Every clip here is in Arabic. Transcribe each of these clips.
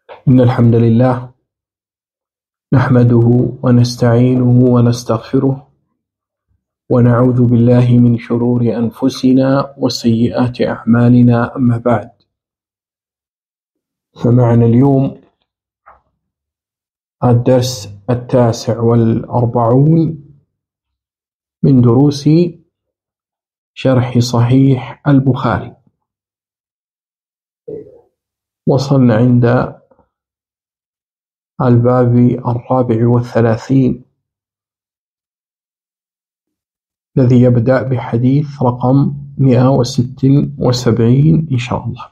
إن الحمد لله نحمده ونستعينه ونستغفره ونعوذ بالله من شرور أنفسنا وسيئات أعمالنا. أما بعد، فمعنا اليوم الدرس 49 من دروس شرح صحيح البخاري. وصلنا عند الباب 34 الذي يبدأ بحديث رقم 176 إن شاء الله.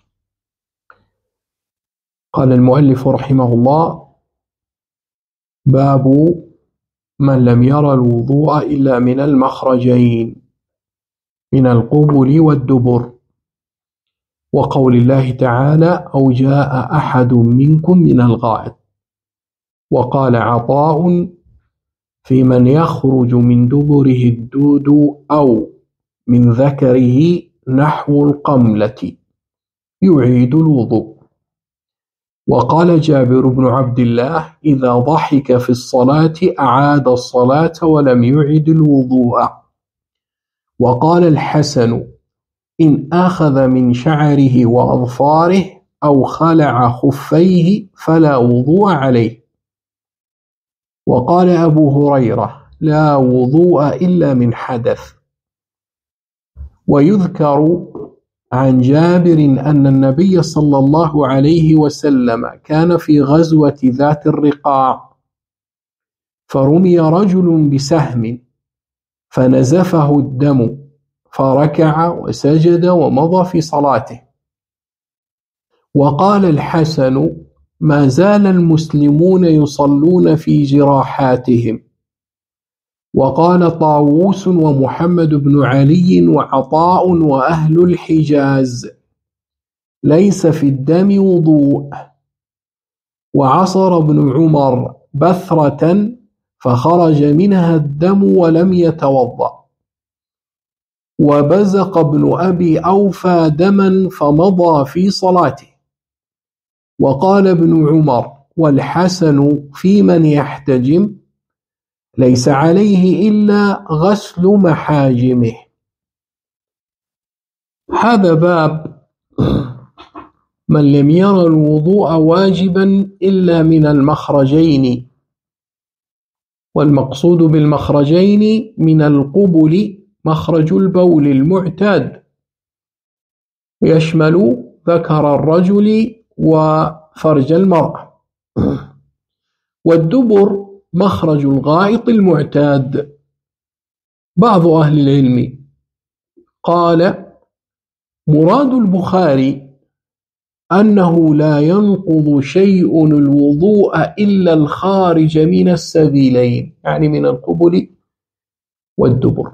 قال المؤلف رحمه الله: باب من لم ير الوضوء إلا من المخرجين من القبل والدبر، وقول الله تعالى: أو جاء أحد منكم من الغائط. وقال عطاء: في من يخرج من دبره الدود أو من ذكره نحو القملة يعيد الوضوء. وقال جابر بن عبد الله: إذا ضحك في الصلاة أعاد الصلاة ولم يعد الوضوء. وقال الحسن: إن أخذ من شعره وأظفاره أو خلع خفيه فلا وضوء عليه. وقال أبو هريرة: لا وضوء إلا من حدث. ويذكر عن جابر أن النبي صلى الله عليه وسلم كان في غزوة ذات الرقاع، فرمي رجل بسهم فنزفه الدم، فركع وسجد ومضى في صلاته. وقال الحسن: ما زال المسلمون يصلون في جراحاتهم. وقال طاووس ومحمد بن علي وعطاء وأهل الحجاز: ليس في الدم وضوء. وعصر ابن عمر بثرة فخرج منها الدم ولم يتوضأ. وبزق ابن أبي أوفى دما فمضى في صلاته. وقال ابن عمر والحسن في من يحتجم: ليس عليه إلا غسل محاجمه. هذا باب من لم ير الوضوء واجبا إلا من المخرجين. والمقصود بالمخرجين من القبل مخرج البول المعتاد، يشمل ذكر الرجل وفرج المرأة. والدبر مخرج الغائط المعتاد. بعض أهل العلم قال: مراد البخاري أنه لا ينقض شيء الوضوء إلا الخارج من السبيلين، يعني من القبل والدبر.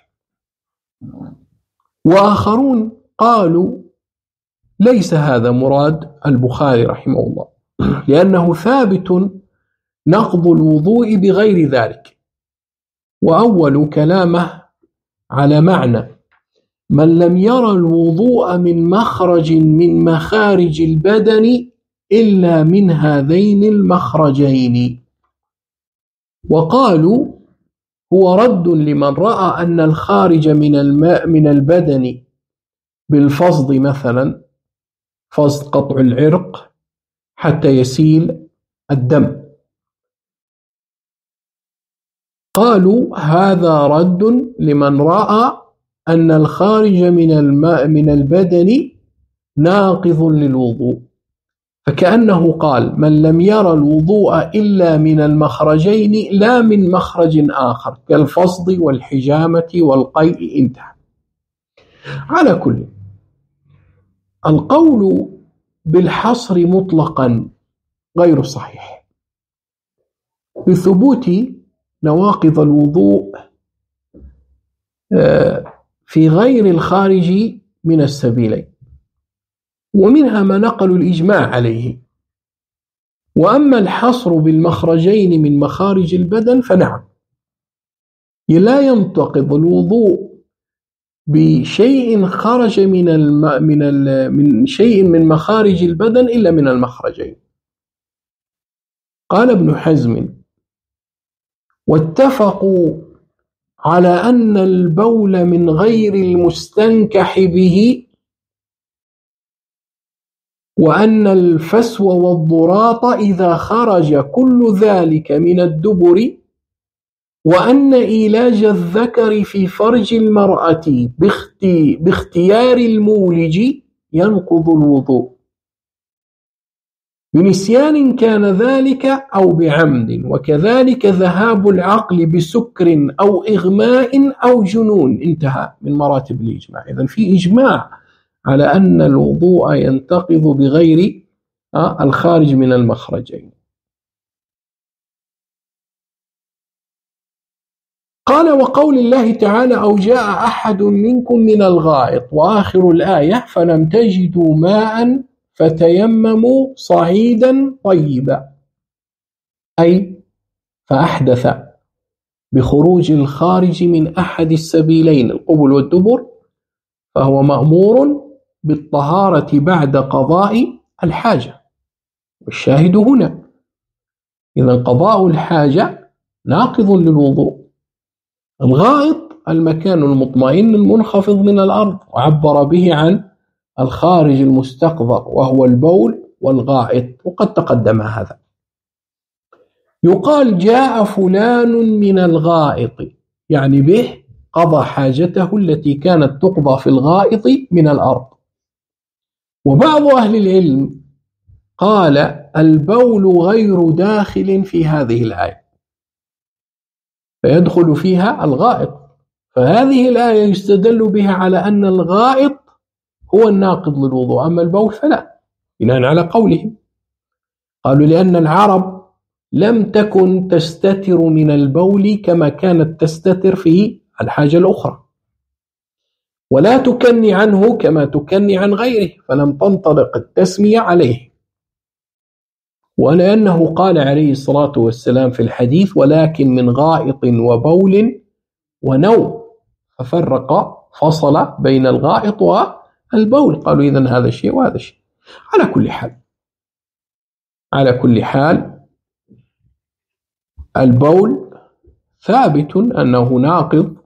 وآخرون قالوا: ليس هذا مراد البخاري رحمه الله، لأنه ثابت نقض الوضوء بغير ذلك. وأول كلامه على معنى من لم ير الوضوء من مخرج من مخارج البدن إلا من هذين المخرجين. وقالوا: هو رد لمن رأى أن الخارج من الماء من البدن بالفصد، مثلا فصد قطع العرق حتى يسيل الدم. قالوا: هذا رد لمن رأى أن الخارج من الماء من البدن ناقض للوضوء، فكأنه قال: من لم ير الوضوء إلا من المخرجين لا من مخرج آخر كالفصد والحجامة والقيء. انتهى. على كل، القول بالحصر مطلقا غير صحيح بثبوت نواقض الوضوء في غير الخارج من السبيلين، ومنها ما نقلوا الإجماع عليه. وأما الحصر بالمخرجين من مخارج البدن فنعم، لا ينتقض الوضوء بشيء خرج من شيء من مخارج البدن إلا من المخرجين. قال ابن حزم: واتفقوا على أن البول من غير المستنكح به، وأن الفسو والضراط إذا خرج كل ذلك من الدبر، وأن إيلاج الذكر في فرج المرأة باختيار المولج ينقض الوضوء، بنسيان كان ذلك أو بعمد، وكذلك ذهاب العقل بسكر أو إغماء أو جنون. انتهى من مراتب الإجماع. إذن في إجماع على أن الوضوء ينتقض بغير الخارج من المخرجين. قال: وقول الله تعالى: أو جاء أحد منكم من الغائط، وآخر الآية: فلم تجدوا ماء فتيمموا صعيدا طيبا، أي فأحدث بخروج الخارج من أحد السبيلين القبل والدبر، فهو مأمور بالطهارة بعد قضاء الحاجة، والشاهد هنا إذن قضاء الحاجة ناقض للوضوء. الغائط المكان المطمئن المنخفض من الأرض، وعبر به عن الخارج المستقذر وهو البول والغائط، وقد تقدم هذا. يقال: جاء فلان من الغائط، يعني به قضى حاجته التي كانت تقضى في الغائط من الأرض. وبعض أهل العلم قال: البول غير داخل في هذه الآية، فيدخل فيها الغائط، فهذه الآية يستدل بها على أن الغائط هو الناقض للوضوء، أما البول فلا، بناء على قولهم. قالوا: لأن العرب لم تكن تستتر من البول كما كانت تستتر في الحاجة الأخرى، ولا تكني عنه كما تكني عن غيره، فلم تنطلق التسمية عليه. ولأنه قال عليه الصلاة والسلام في الحديث: ولكن من غائط وبول ونوم، ففرق فصل بين الغائط والبول. قالوا: إذن هذا شيء وهذا شيء. على كل حال البول ثابت أنه ناقض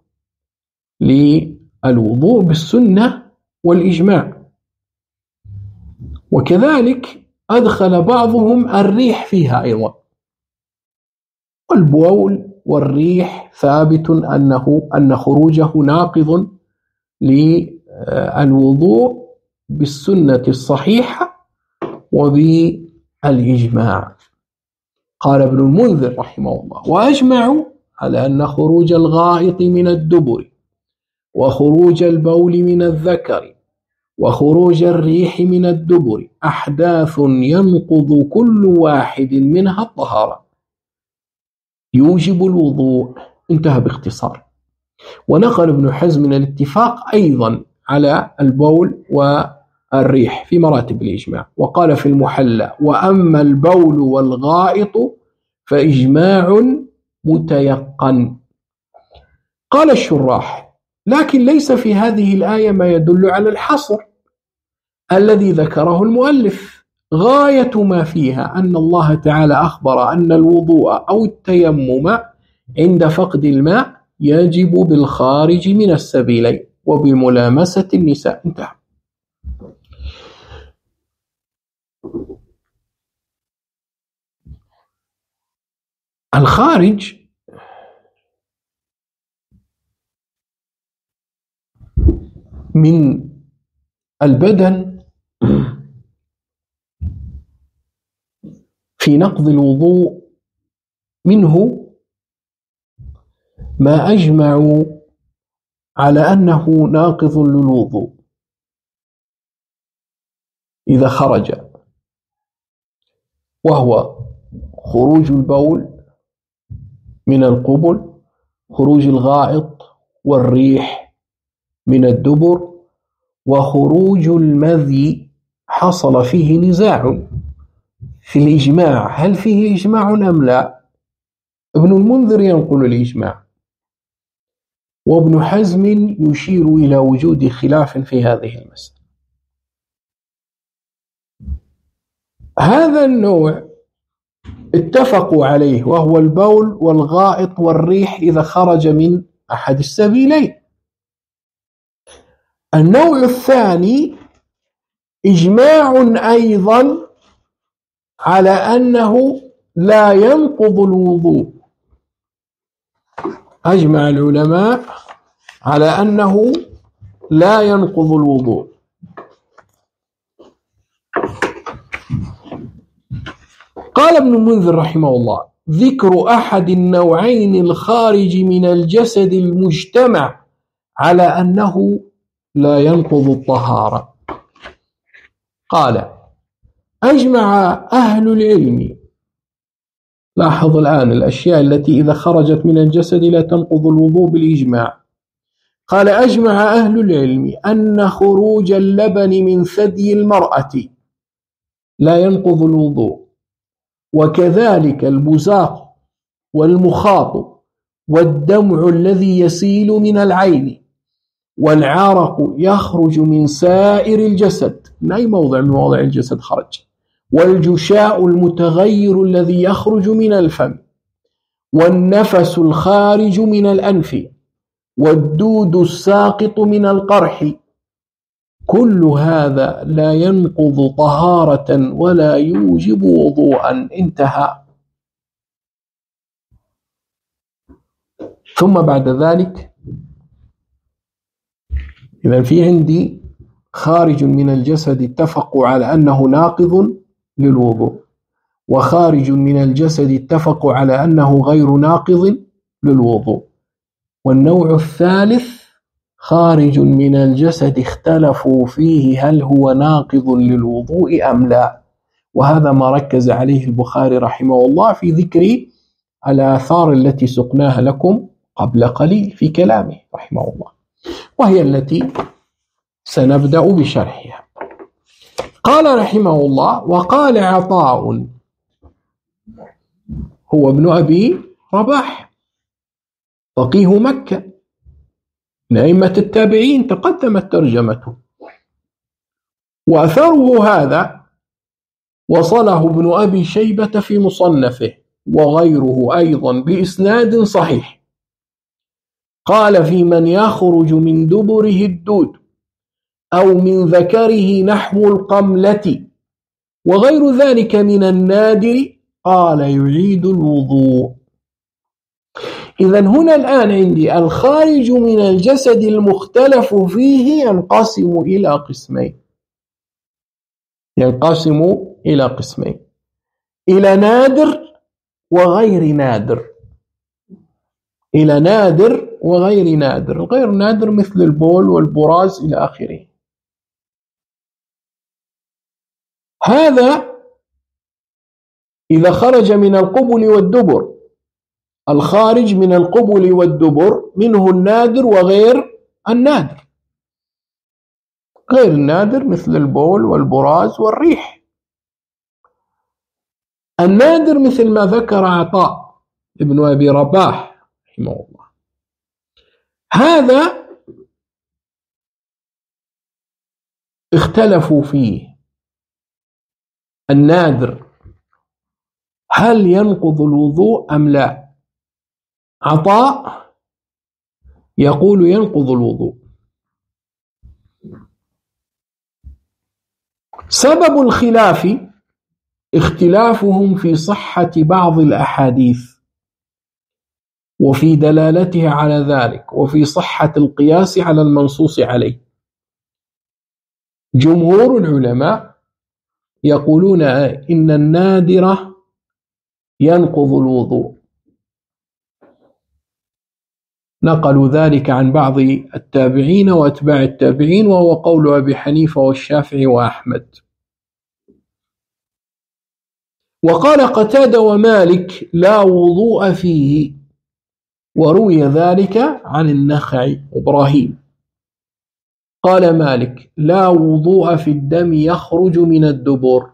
للوضوء بالسنة والإجماع. وكذلك أدخل بعضهم الريح فيها أيضا، والبول والريح ثابت أن خروجه ناقض للوضوء بالسنة الصحيحة وبالإجماع. قال ابن المنذر رحمه الله: وأجمعوا على أن خروج الغائط من الدبر، وخروج البول من الذكر، وخروج الريح من الدبر أحداث ينقض كل واحد منها الطهارة، يوجب الوضوء. انتهى باختصار. ونقل ابن حزم الاتفاق أيضا على البول والريح في مراتب الإجماع. وقال في المحلى: وأما البول والغائط فإجماع متيقن. قال الشراح: لكن ليس في هذه الآية ما يدل على الحصر الذي ذكره المؤلف. غاية ما فيها أن الله تعالى أخبر أن الوضوء أو التيمم عند فقد الماء يجب بالخارج من السبيلين وبملامسة النساء. انتهى. الخارج من البدن في نقض الوضوء منه ما أجمعوا على أنه ناقض للوضوء إذا خرج، وهو خروج البول من القبل، خروج الغائط والريح من الدبر، وخروج المذي حصل فيه نزاع في الإجماع، هل فيه إجماع أم لا؟ ابن المنذر ينقل الإجماع، وابن حزم يشير إلى وجود خلاف في هذه المسألة. هذا النوع اتفقوا عليه، وهو البول والغائط والريح إذا خرج من أحد السبيلين. النوع الثاني إجماع أيضا على أنه لا ينقض الوضوء. أجمع العلماء على أنه لا ينقض الوضوء. قال ابن المنذر رحمه الله: ذكر أحد النوعين الخارج من الجسد المجتمع على أنه لا ينقض الطهارة. قال: أجمع أهل العلم. لاحظ الآن الأشياء التي إذا خرجت من الجسد لا تنقض الوضوء بالإجماع. قال: أجمع أهل العلم أن خروج اللبن من ثدي المرأة لا ينقض الوضوء، وكذلك البزاق والمخاط والدمع الذي يسيل من العين والعرق يخرج من سائر الجسد، من أي موضع من مواضع الجسد خرج، والجشاء المتغير الذي يخرج من الفم، والنفس الخارج من الأنف، والدود الساقط من القرح، كل هذا لا ينقض طهارة ولا يوجب وضوءا. انتهى. ثم بعد ذلك إذا في عندي خارج من الجسد اتفقوا على أنه ناقض للوضوء، وخارج من الجسد اتفقوا على أنه غير ناقض للوضوء، والنوع الثالث خارج من الجسد اختلفوا فيه هل هو ناقض للوضوء أم لا. وهذا ما ركز عليه البخاري رحمه الله في ذكر الآثار التي سقناها لكم قبل قليل في كلامه رحمه الله، وهي التي سنبدأ بشرحها. قال رحمه الله: وقال عطاء، هو ابن أبي رباح فقيه مكة من أئمة التابعين، تقدمت ترجمته، وأثره هذا وصله ابن أبي شيبة في مصنفه وغيره أيضا بإسناد صحيح. قال: في من يخرج من دبره الدود أو من ذكره نحو القملة وغير ذلك من النادر، قال: يعيد الوضوء. إذن هنا الآن عندي الخارج من الجسد المختلف فيه ينقسم إلى قسمين، إلى نادر وغير نادر. إلى نادر وغير نادر. غير نادر مثل البول والبراز إلى آخره. هذا إذا خرج من القبل والدبر. الخارج من القبل والدبر منه النادر وغير النادر. غير النادر مثل البول والبراز والريح. النادر مثل ما ذكر عطاء ابن أبي رباح رحمه الله. هذا اختلفوا فيه. النادر هل ينقض الوضوء أم لا؟ عطاء يقول ينقض الوضوء. سبب الخلاف اختلافهم في صحة بعض الأحاديث وفي دلالتها على ذلك، وفي صحة القياس على المنصوص عليه. جمهور العلماء يقولون إن النادر ينقض الوضوء. نقلوا ذلك عن بعض التابعين وأتباع التابعين، وهو قول أبي حنيفة والشافعي وأحمد. وقال قتادة ومالك: لا وضوء فيه، وروي ذلك عن النخعي إبراهيم. قال مالك: لا وضوء في الدم يخرج من الدبر.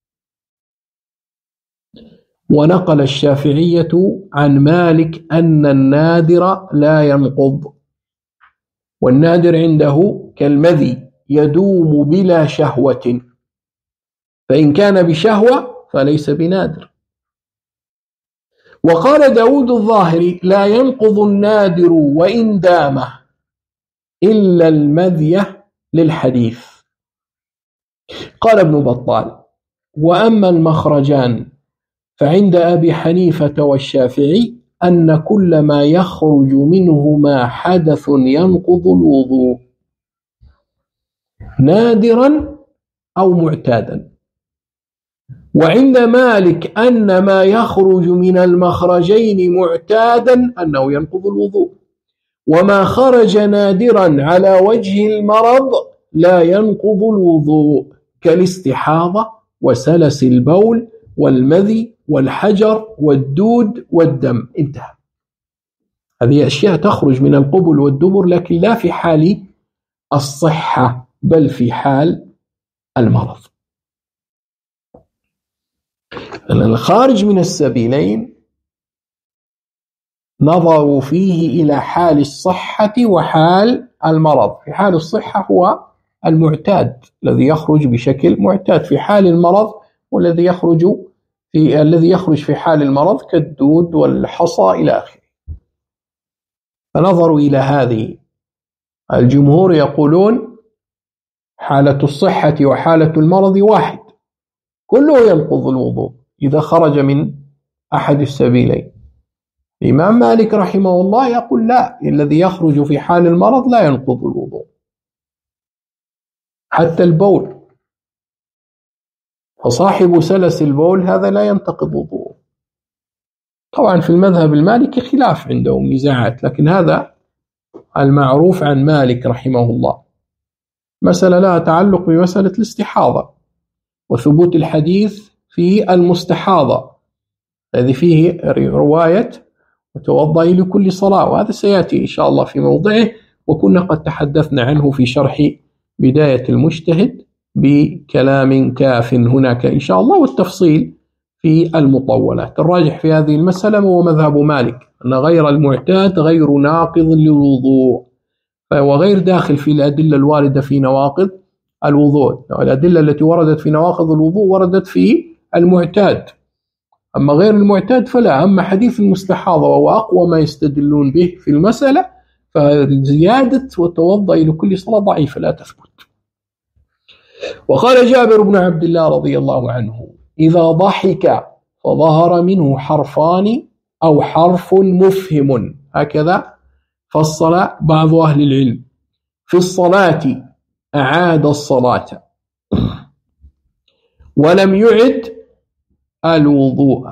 ونقل الشافعية عن مالك أن النادر لا ينقض، والنادر عنده كالمذي يدوم بلا شهوة، فإن كان بشهوة فليس بنادر. وقال داود الظاهري: لا ينقض النادر وإن دامه إلا المذية للحديث. قال ابن بطال: وأما المخرجان فعند أبي حنيفة والشافعي أن كل ما يخرج منهما حدث ينقض الوضوء نادرا أو معتادا. وعند مالك أن ما يخرج من المخرجين معتادا أنه ينقض الوضوء، وما خرج نادرا على وجه المرض لا ينقض الوضوء، كالاستحاضة وسلس البول والمذي والحجر والدود والدم. انتهى. هذه أشياء تخرج من القبل والدبر، لكن لا في حال الصحة بل في حال المرض. الخارج من السبيلين نظروا فيه إلى حال الصحة وحال المرض. في حال الصحة هو المعتاد الذي يخرج بشكل معتاد، في حال المرض والذي يخرج في حال المرض كالدود والحصى إلى آخره. فنظروا إلى هذه. الجمهور يقولون حالة الصحة وحالة المرض واحد، كله ينقض الوضوء إذا خرج من أحد السبيلين. الإمام مالك رحمه الله يقول لا، الذي يخرج في حال المرض لا ينقض الوضوء، حتى البول. فصاحب سلس البول هذا لا ينتقض وضوءه. طبعا في المذهب المالكي خلاف، عندهم نزاعات، لكن هذا المعروف عن مالك رحمه الله. مسألة لها تعلق بمسألة الاستحاضة وثبوت الحديث في المستحاضة الذي فيه رواية وتوضئي لكل صلاة، وهذا سيأتي إن شاء الله في موضعه، وكنا قد تحدثنا عنه في شرح بداية المجتهد بكلام كاف هناك إن شاء الله، والتفصيل في المطولات. الراجح في هذه المسألة هو مذهب مالك، أن غير المعتاد غير ناقض للوضوء، فهو غير داخل في الأدلة الواردة في نواقض الوضوء. الأدلة التي وردت في نواقض الوضوء وردت في المعتاد، أما غير المعتاد فلا. أما حديث المستحاضة وهو أقوى ما يستدلون به في المسألة، فزيادة وتوضئ لكل صلاة ضعيفة لا تثبت. وقال جابر بن عبد الله رضي الله عنه: إذا ضحك فظهر منه حرفان أو حرف مفهم، هكذا فصل بعض أهل العلم. في الصلاة أعاد الصلاة ولم يعد الوضوء.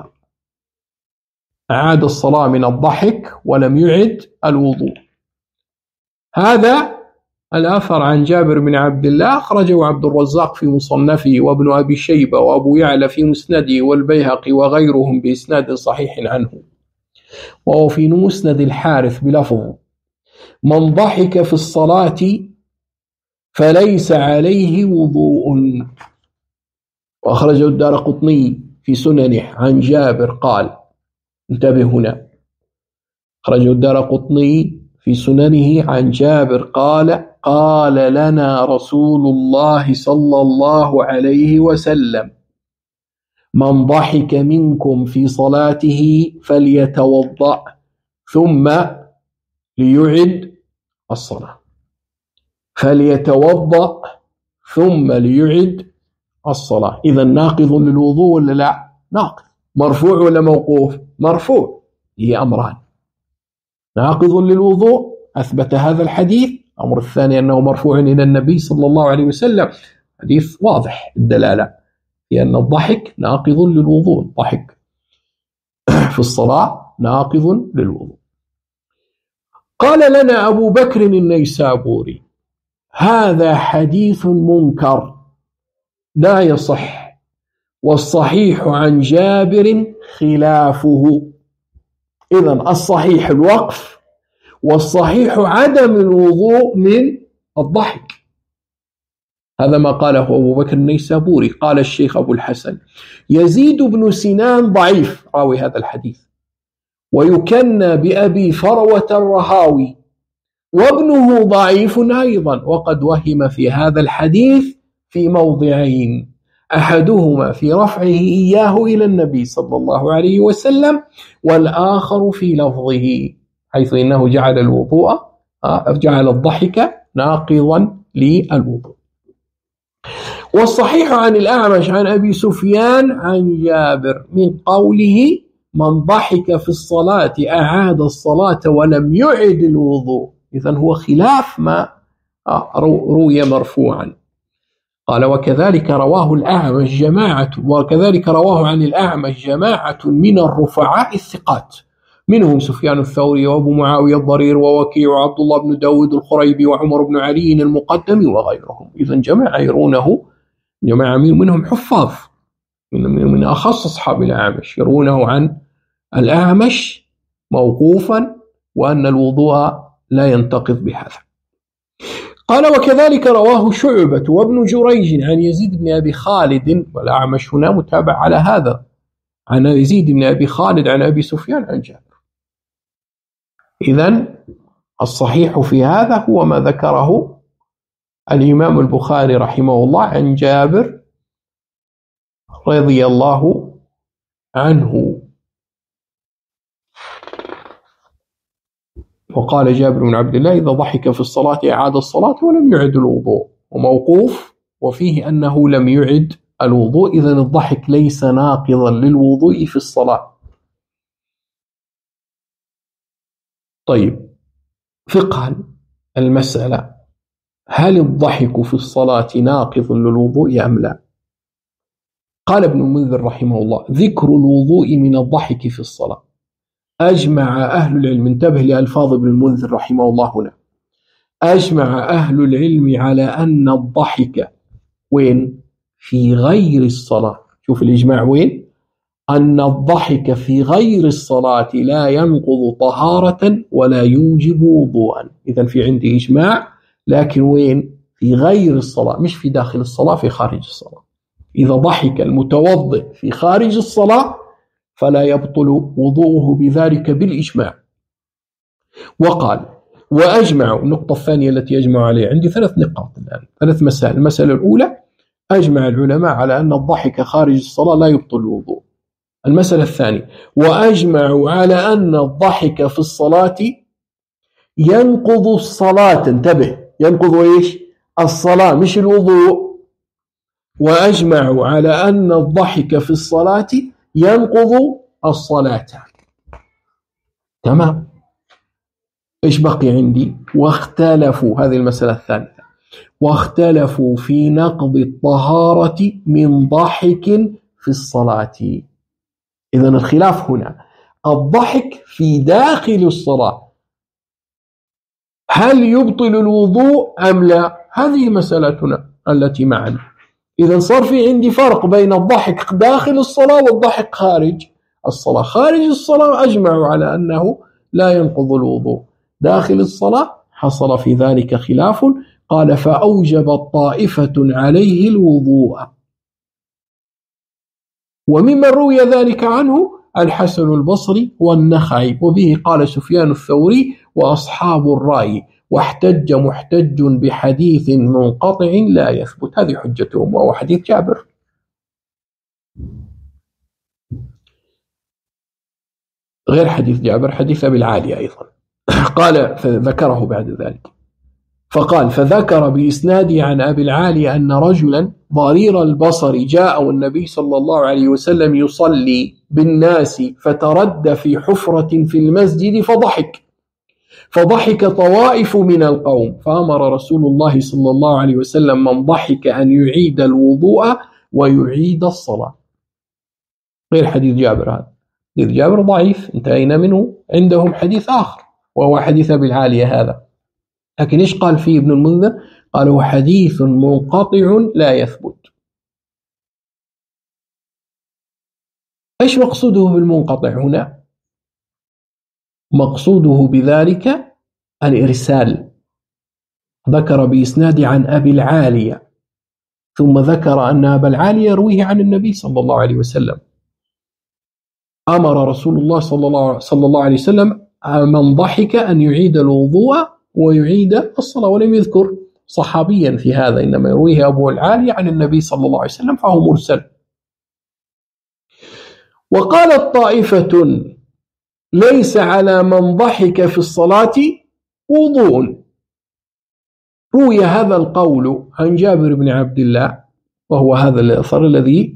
أعاد الصلاة من الضحك ولم يعد الوضوء. هذا الأثر عن جابر بن عبد الله أخرجه عبد الرزاق في مصنفه، وابن أبي شيبة، وأبو يعلى في مسنده، والبيهقي وغيرهم بإسناد صحيح عنه. وهو في مسند الحارث بلفظ: من ضحك في الصلاة فليس عليه وضوء. وأخرجه الدارقطني في سننه عن جابر قال، انتبه هنا، أخرجه الدارقطني في سننه عن جابر قال: قال لنا رسول الله صلى الله عليه وسلم: من ضحك منكم في صلاته فليتوضأ ثم ليعد الصلاة. فليتوضأ ثم ليعد الصلاة. إذا ناقض للوضوء ولا لا؟ ناقض. مرفوع ولا موقوف؟ مرفوع. هي أمران: ناقض للوضوء أثبت هذا الحديث، الأمر الثاني أنه مرفوع إلى النبي صلى الله عليه وسلم، حديث واضح الدلالة لأن الضحك ناقض للوضوء، الضحك في الصلاة ناقض للوضوء. قال لنا أبو بكر النيسابوري: هذا حديث منكر لا يصح، والصحيح عن جابر خلافه. إذن الصحيح الوقف، والصحيح عدم الوضوء من الضحك. هذا ما قاله أبو بكر النيسابوري. قال الشيخ أبو الحسن: يزيد بن سنان ضعيف راوي هذا الحديث، ويكنى بأبي فروة الرهاوي، وابنه ضعيف أيضا، وقد وهم في هذا الحديث في موضعين: أحدهما في رفعه إياه إلى النبي صلى الله عليه وسلم، والآخر في لفظه، حيث إنه جعل الضحك ناقضا للوضوء. والصحيح عن الأعمش عن أبي سفيان عن جابر من قوله: من ضحك في الصلاة أعاد الصلاة ولم يعد الوضوء. إذن هو خلاف ما روي مرفوعا. قال: وكذلك رواه عن الأعمش جماعة من الرفعاء الثقات، منهم سفيان الثوري وأبو معاوية الضرير ووكيع وعبد الله بن داود الخريبي وعمر بن علي المقدم وغيرهم. إذن جماعة منهم حفاظ، من أخص أصحاب الأعمش، يرونه عن الأعمش موقوفا وأن الوضوء لا ينتقض بهذا. قال: وكذلك رواه شعبة وابن جريج عن يزيد بن أبي خالد، والأعمش هنا متابع على هذا، عن يزيد بن أبي خالد عن أبي سفيان عن جابر. إذن الصحيح في هذا هو ما ذكره الإمام البخاري رحمه الله عن جابر رضي الله عنه. وقال جابر بن عبد الله: إذا ضحك في الصلاة أعاد الصلاة ولم يعد الوضوء. وموقوف وفيه أنه لم يعد الوضوء، إذن الضحك ليس ناقضا للوضوء في الصلاة. طيب، فقها المسألة: هل الضحك في الصلاة ناقض للوضوء أم لا؟ قال ابن المنذر رحمه الله: ذكر الوضوء من الضحك في الصلاة. أجمع أهل العلم، انتبه لألفاظ ابن المنذر رحمه الله هنا، أجمع أهل العلم على أن الضحك في غير الصلاة. شوف الإجماع وين؟ أن الضحك في غير الصلاة لا ينقض طهارة ولا يوجب وضوءا. إذن في عندي إجماع، لكن في غير الصلاة، مش في داخل الصلاة، في خارج الصلاة. إذا ضحك المتوضئ في خارج الصلاة فلا يبطل وضوءه بذلك بالإجماع. وقال: وأجمع، النقطة الثانية التي يجمع عليها، عندي 3 نقاط الآن، 3 مسائل. المسألة الأولى: أجمع العلماء على أن الضحك خارج الصلاة لا يبطل الوضوء. المسألة الثانية: وأجمعوا على أن الضحك في الصلاة ينقض الصلاة. انتبه، ينقض الصلاة مش الوضوء. وأجمعوا على أن الضحك في الصلاة ينقض الصلاة. تمام. إيش بقي عندي؟ واختلفوا، هذه المسألة الثالثة، واختلفوا في نقض الطهارة من ضحك في الصلاة. إذن الخلاف هنا الضحك في داخل الصلاة هل يبطل الوضوء أم لا؟ هذه مسألتنا التي معنا. إذن صار في عندي فرق بين الضحك داخل الصلاة والضحك خارج الصلاة. خارج الصلاة أجمعوا على أنه لا ينقض الوضوء، داخل الصلاة حصل في ذلك خلاف. قال: فأوجب طائفة عليه الوضوء. وممن روي ذلك عنه الحسن البصري والنخعي، وبه قال سفيان الثوري وأصحاب الرأي، واحتج محتج بحديث منقطع لا يثبت. هذه حجتهم، وهو حديث جابر. غير حديث جابر، حديث أبي العالية أيضا. قال فذكره بعد ذلك، فقال: فذكر بإسناده عن أبي العالية أن رجلا ضرير البصر جاء النبي صلى الله عليه وسلم يصلي بالناس فترد في حفرة في المسجد فضحك طوائف من القوم، فأمر رسول الله صلى الله عليه وسلم من ضحك أن يعيد الوضوء ويعيد الصلاة. غير حديث جابر، هذا حديث جابر ضعيف انتهينا منه. عندهم حديث آخر وهو حديث أبي العالية هذا، لكن إيش قال فيه ابن المنذر؟ قال: هو حديث منقطع لا يثبت. إيش مقصوده بالمنقطع هنا؟ مقصوده بذلك الإرسال. ذكر بإسناد عن أبي العالية، ثم ذكر أن أبا العالية يرويه عن النبي صلى الله عليه وسلم. أمر رسول الله صلى الله عليه وسلم من ضحك أن يعيد الوضوء ويعيد الصلاة، ولم يذكر صحابيا في هذا، إنما يرويه أبو العالي عن النبي صلى الله عليه وسلم فهو مرسل. وقالت طائفة ليس على من ضحك في الصلاة وضوء. روي هذا القول عن جابر بن عبد الله، وهو هذا الأثر الذي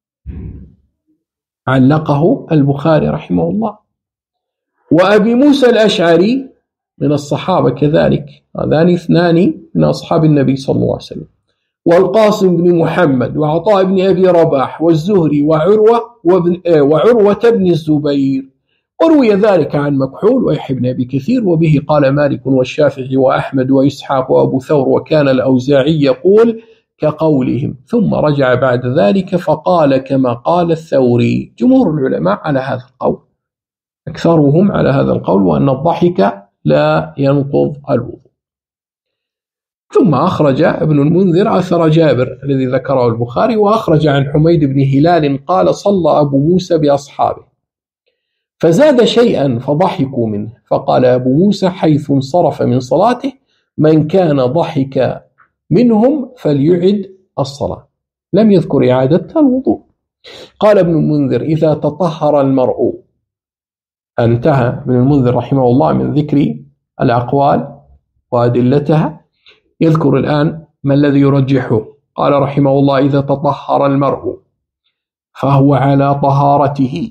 علقه البخاري رحمه الله، وأبي موسى الأشعري من الصحابة كذلك، هذان اثنان من أصحاب النبي صلى الله عليه وسلم، والقاسم بن محمد وعطاء بن أبي رباح والزهري وعروة بن الزبير. وروي ذلك عن مكحول ويحيى بن أبي كثير، وبه قال مالك والشافعي وأحمد وإسحاق وأبو ثور، وكان الأوزاعي يقول كقولهم، ثم رجع بعد ذلك فقال كما قال الثوري. جمهور العلماء على هذا القول، أكثرهم على هذا القول، وأن الضحك لا ينقض الوضوء. ثم أخرج ابن المنذر أثر جابر الذي ذكره البخاري، وأخرج عن حميد بن هلال قال صلى أبو موسى بأصحابه فزاد شيئا فضحكوا منه، فقال أبو موسى حيث انصرف من صلاته من كان ضحك منهم فليعد الصلاة، لم يذكر إعادة الوضوء. قال ابن المنذر إذا تطهر المرء. انتهى ابن المنذر رحمه الله من ذكر الأقوال وأدلتها، يذكر الآن ما الذي يرجحه. قال رحمه الله إذا تطهر المرء فهو على طهارته،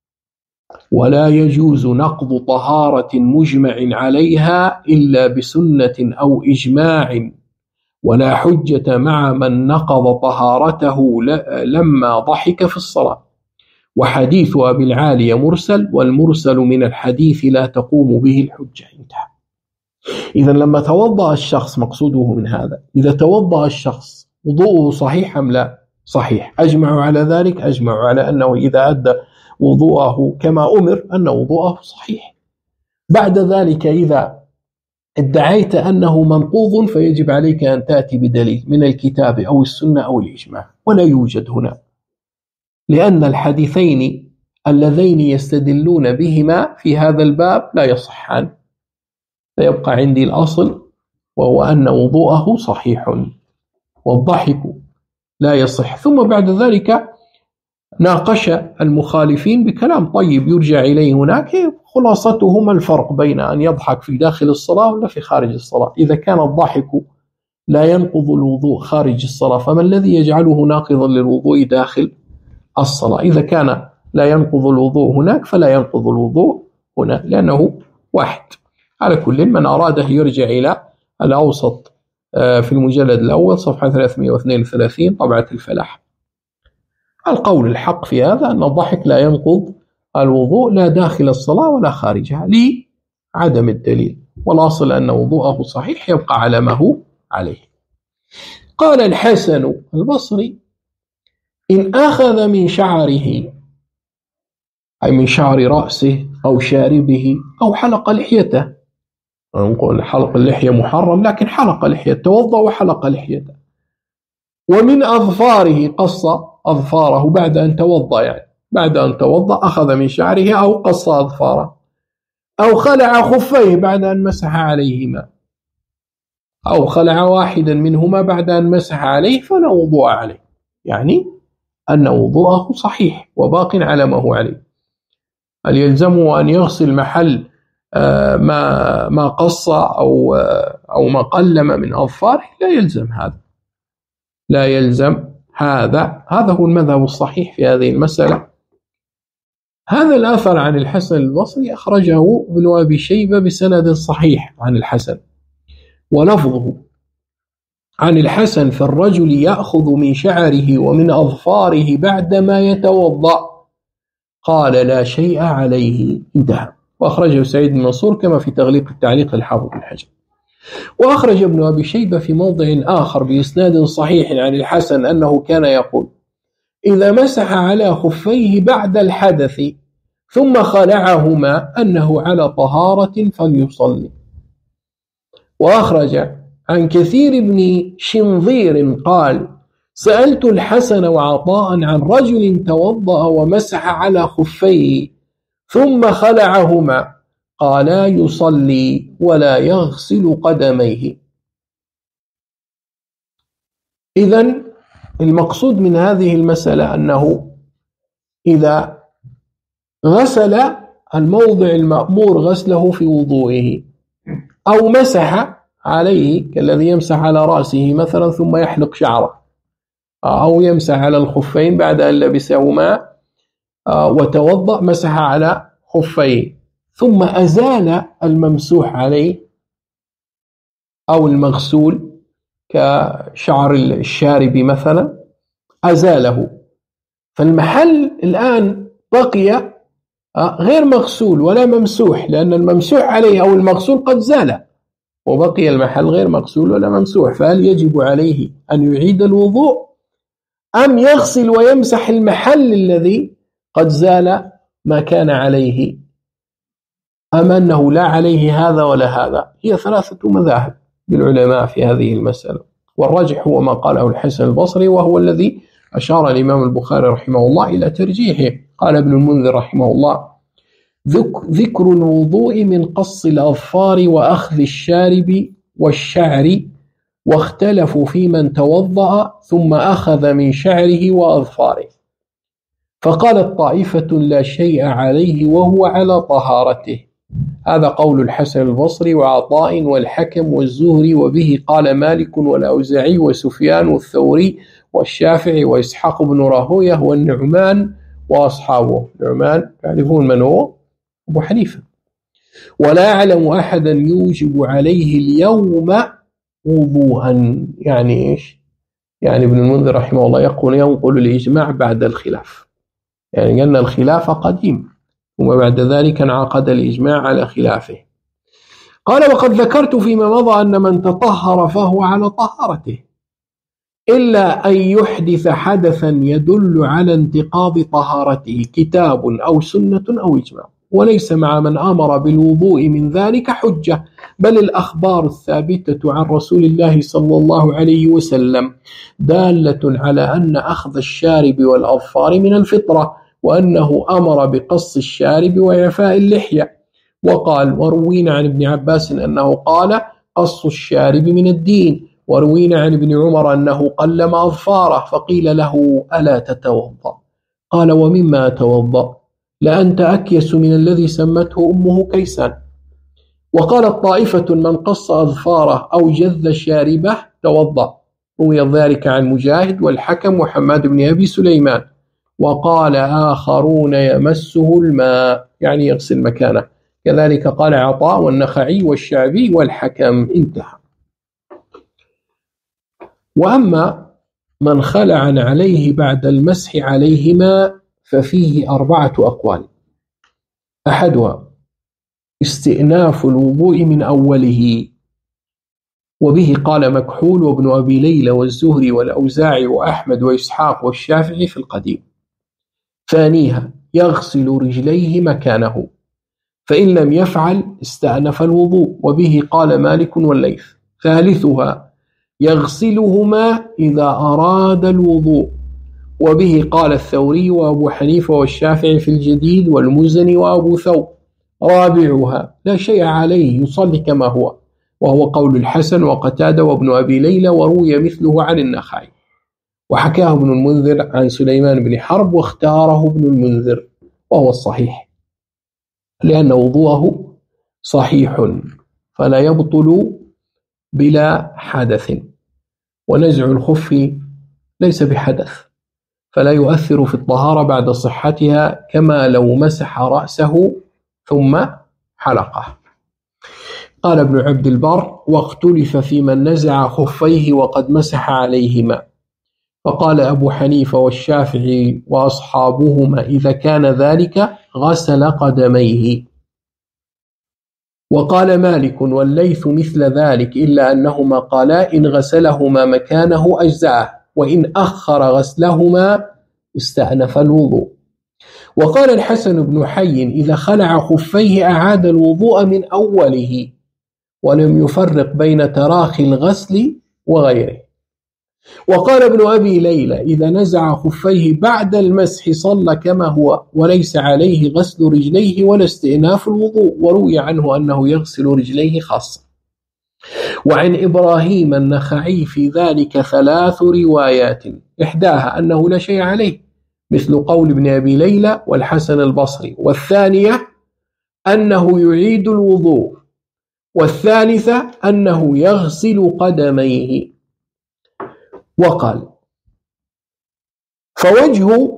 ولا يجوز نقض طهارة مجمع عليها إلا بسنة أو إجماع، ولا حجة مع من نقض طهارته لما ضحك في الصلاة. وحديث أبي العالي مرسل، والمرسل من الحديث لا تقوم به الحجة. انتهى. إذا لما توضأ الشخص، مقصوده من هذا إذا توضأ الشخص وضوءه صحيح أم لا؟ صحيح. أجمعوا على ذلك، أجمعوا على أنه إذا أدى وضوءه كما أمر أن وضوءه صحيح. بعد ذلك إذا ادعيت أنه منقوض فيجب عليك أن تأتي بدليل من الكتاب أو السنة أو الإجماع، ولا يوجد هنا، لأن الحديثين اللذين يستدلون بهما في هذا الباب لا يصحان، فيبقى عندي الأصل وهو أن وضوءه صحيح والضحك لا يصح. ثم بعد ذلك ناقش المخالفين بكلام طيب يرجع إليه هناك، خلاصته ما الفرق بين أن يضحك في داخل الصلاة ولا في خارج الصلاة. إذا كان الضحك لا ينقض الوضوء خارج الصلاة، فما الذي يجعله ناقضا للوضوء داخل الصلاة؟ إذا كان لا ينقض الوضوء هناك فلا ينقض الوضوء هنا، لأنه واحد. على كل من أراده يرجع إلى الأوسط في المجلد الأول صفحة 332 طبعة الفلاح. القول الحق في هذا أن الضحك لا ينقض الوضوء لا داخل الصلاة ولا خارجها لعدم الدليل، والأصل أن وضوءه صحيح يبقى على ما هو عليه. قال الحسن البصري إن أخذ من شعره، أي من شعر رأسه أو شاربه أو حلق لحيته، نقول حلق اللحية محرم لكن حلق لحيته، توضأ وحلق لحيته، ومن أظفاره قص أظفاره بعد أن توضأ، يعني بعد أن توضأ أخذ من شعره أو قص أظفاره، أو خلع خفيه بعد أن مسح عليهما، أو خلع واحدا منهما بعد أن مسح عليه فلا وضوء عليه، يعني أن وضوءه صحيح وباق على ما هو عليه. هل يلزمه أن يغسل محل ما قص أو ما قلم من أظفاره؟ لا يلزم هذا، لا يلزم هذا. هذا هو المذهب الصحيح في هذه المسألة. هذا الأثر عن الحسن البصري أخرجه ابن أبي شيبة بسند صحيح عن الحسن، ولفظه عن الحسن في الرجل يأخذ من شعره ومن أظفاره بعدما يتوضأ قال لا شيء عليه، انتهى. وأخرجه سعيد بن منصور كما في تغليق التعليق الحافظ بن حجر. وأخرج ابن أبي شيبة في موضع آخر بإسناد صحيح عن الحسن أنه كان يقول إذا مسح على خفيه بعد الحدث ثم خلعهما أنه على طهارة فليصلي. وأخرج عن كثير بن شنظير قال سألت الحسن وعطاء عن رجل توضأ ومسح على خفيه ثم خلعهما قالا يصلي ولا يغسل قدميه. إذن المقصود من هذه المسألة أنه إذا غسل الموضع المأمور غسله في وضوئه أو مسح عليه كالذي يمسح على رأسه مثلا ثم يحلق شعره، أو يمسح على الخفين بعد أن لبسهما وتوضأ مسح على خفيه ثم أزال الممسوح عليه أو المغسول كشعر الشارب مثلا أزاله، فالمحل الآن بقي غير مغسول ولا ممسوح، لأن الممسوح عليه أو المغسول قد زال وبقي المحل غير مغسول ولا ممسوح، فهل يجب عليه أن يعيد الوضوء أم يغسل ويمسح المحل الذي قد زال ما كان عليه، أم أنه لا عليه هذا ولا هذا؟ هي ثلاثة مذاهب للعلماء في هذه المسألة، والراجح هو ما قاله الحسن البصري وهو الذي أشار الإمام البخاري رحمه الله إلى ترجيحه. قال ابن المنذر رحمه الله: ذكر الوضوء من قص الأظفار وأخذ الشارب والشعر، واختلفوا في من توضأ ثم أخذ من شعره وأظفاره، فقالت طائفة لا شيء عليه وهو على طهارته. هذا قول الحسن البصري وعطاء والحكم والزهري، وبه قال مالك والأوزاعي وسفيان والثوري والشافعي وإسحاق بن راهويه والنعمان وأصحابه. نعمان تعرفون من هو؟ أبو حنيفة. ولا أعلم أحدا يوجب عليه اليوم وضوءا. يعني إيش؟ يعني ابن المنذر رحمه الله يقول ينقل الإجماع بعد الخلاف، يعني أن الخلاف قديم ثم بعد ذلك انعقد الإجماع على خلافه. قال: وقد ذكرت فيما مضى أن من تطهر فهو على طهارته إلا أن يحدث حدثا يدل على انتقاض طهارته كتاب أو سنة أو إجماع، وليس مع من أمر بالوضوء من ذلك حجة، بل الأخبار الثابتة عن رسول الله صلى الله عليه وسلم دالة على أن أخذ الشارب والأظفار من الفطرة، وأنه أمر بقص الشارب وإعفاء اللحية. وقال: وروينا عن ابن عباس أنه قال: قص الشارب من الدين. وروينا عن ابن عمر أنه قلم أظفاره، فقيل له: ألا تتوضأ؟ قال: ومما أتوضأ؟ لأنت أكيس من الذي سمته أمه كيسان. وقالت طائفة: من قص أظفاره أو جذ شاربه توضأ. روي ذلك عن مجاهد والحكم وحماد بن أبي سليمان. وقال آخرون: يمسه الماء، يعني يغسل مكانه. كذلك قال عطاء والنخعي والشعبي والحكم. انتهى. وأما من خلع عليه بعد المسح عليهما ففيه 4 أقوال. أحدها استئناف الوضوء من أوله، وبه قال مكحول وابن أبي ليلى والزهري والأوزاعي وأحمد وإسحاق والشافعي في القديم. ثانيها يغسل رجليه مكانه، فإن لم يفعل استأنف الوضوء، وبه قال مالك والليث. ثالثها يغسلهما إذا أراد الوضوء، وبه قال الثوري وأبو حنيفة والشافعي في الجديد والمزني وأبو ثور. رابعها لا شيء عليه يصلي كما هو، وهو قول الحسن وقتادة وابن أبي ليلى، وروي مثله عن النخعي، وحكاه ابن المنذر عن سليمان بن حرب، واختاره ابن المنذر وهو الصحيح، لأن وضوءه صحيح فلا يبطل بلا حدث، ونزع الخف ليس بحدث فلا يؤثر في الطهارة بعد صحتها، كما لو مسح رأسه ثم حلقه. قال ابن عبد البر: واختلف في من نزع خفيه وقد مسح عليهما، فقال أبو حنيفة والشافعي وأصحابهما إذا كان ذلك غسل قدميه، وقال مالك والليث مثل ذلك، إلا أنهما قالا إن غسلهما مكانه أجزأه، وإن أخر غسلهما استأنف الوضوء. وقال الحسن بن حي إذا خلع خفيه أعاد الوضوء من أوله، ولم يفرق بين تراخي الغسل وغيره. وقال ابن أبي ليلى إذا نزع خفيه بعد المسح صلى كما هو، وليس عليه غسل رجليه ولا استئناف الوضوء، وروي عنه أنه يغسل رجليه خاصة. وعن إبراهيم النخعي في ذلك 3 روايات، إحداها أنه لا شيء عليه مثل قول ابن أبي ليلى والحسن البصري، والثانية أنه يعيد الوضوء، والثالثة أنه يغسل قدميه. وقال: فوجه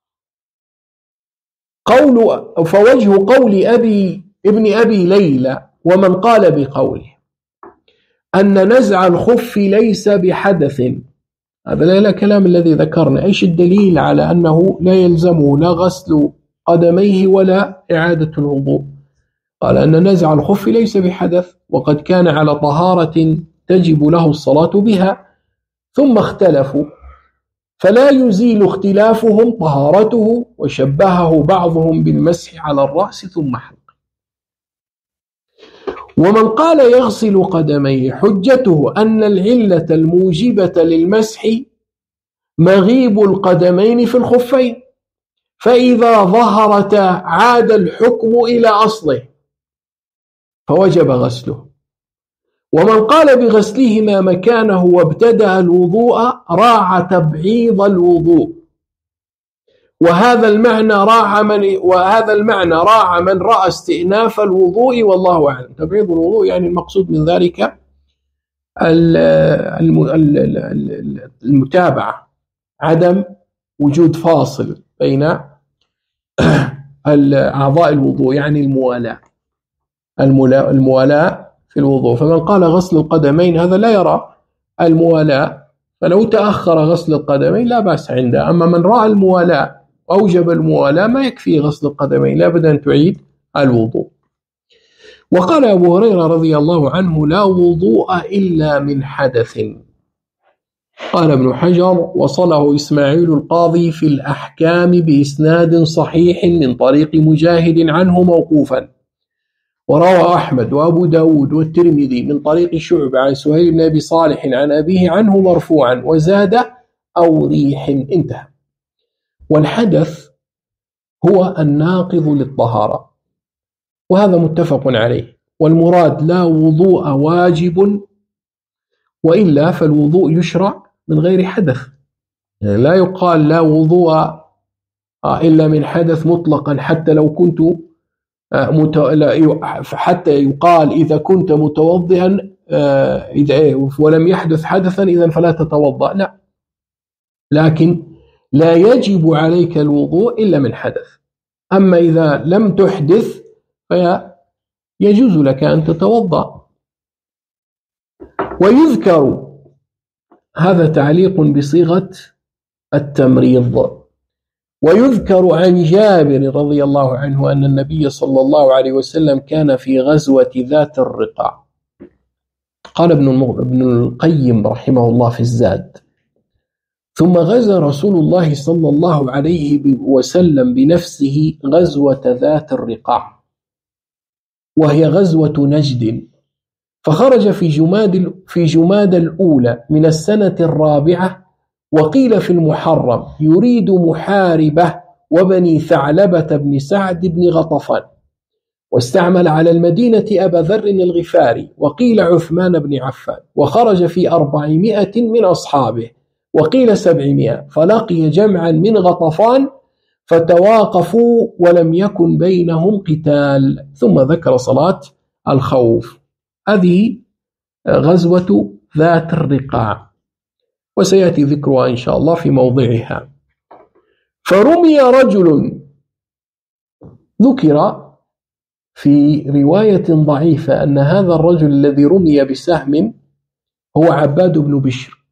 قول ابن أبي ليلى ومن قال بقوله أن نزع الخف ليس بحدث، هذا لا كلام الذي ذكرنا. إيش الدليل على أنه لا يلزمه لا غسل قدميه ولا إعادة الوضوء؟ قال أن نزع الخف ليس بحدث، وقد كان على طهارة تجب له الصلاة بها، ثم اختلفوا فلا يزيل اختلافهم طهارته، وشبهه بعضهم بالمسح على الرأس ثم حلق. ومن قال يغسل قدميه حجته أن العلة الموجبة للمسح مغيب القدمين في الخفين، فإذا ظهرتا عاد الحكم إلى أصله فوجب غسله. ومن قال بغسلهما مكانه وابتدأ الوضوء راعى تبعيض الوضوء، وهذا المعنى راعى من رأى استئناف الوضوء، والله أعلم. تبعيض الوضوء يعني المقصود من ذلك المتابعة، عدم وجود فاصل بين أعضاء الوضوء، يعني الموالاة في الوضوء. فمن قال غسل القدمين هذا لا يرى الموالاة، فلو تأخر غسل القدمين لا بأس عنده. أما من رأى الموالاة أوجب الموالاة ما يكفي غسل القدمين، لا بد أن تعيد الوضوء. وقال أبو هريرة رضي الله عنه: لا وضوء إلا من حدث. قال ابن حجر: وصله إسماعيل القاضي في الأحكام بإسناد صحيح من طريق مجاهد عنه موقوفا، وروى أحمد وأبو داود والترمذي من طريق شعبة عن سهيل بن أبي صالح عن أبيه عنه مرفوعا، وزاد: أو ريح. انتهى. والحدث هو الناقض للطهارة، وهذا متفق عليه. والمراد لا وضوء واجب، وإلا فالوضوء يشرع من غير حدث. يعني لا يقال لا وضوء إلا من حدث مطلقا، حتى لو كنت حتى يقال إذا كنت متوضئا ولم يحدث حدثا إذن فلا تتوضأ، لا. لكن لا يجب عليك الوضوء إلا من حدث. أما إذا لم تحدث فيجوز لك أن تتوضأ. ويذكر، هذا تعليق بصيغة التمريض، ويذكر عن جابر رضي الله عنه أن النبي صلى الله عليه وسلم كان في غزوة ذات الرقاع. قال ابن القيم رحمه الله في الزاد: ثم غزا رسول الله صلى الله عليه وسلم بنفسه غزوة ذات الرقاع، وهي غزوة نجد، فخرج في جماد الأولى من السنة الرابعة، وقيل في المحرم، يريد محاربة وبني ثعلبة بن سعد بن غطفان، واستعمل على المدينة أبا ذر الغفاري، وقيل عثمان بن عفان، وخرج في 400 من أصحابه، وقيل 700، فلقي جمعا من غطفان فتواقفوا ولم يكن بينهم قتال، ثم ذكر صلاة الخوف. هذه غزوة ذات الرقاع، وسيأتي ذكرها إن شاء الله في موضعها. فرمي رجل، ذكر في رواية ضعيفة أن هذا الرجل الذي رمي بسهم هو عباد بن بشر،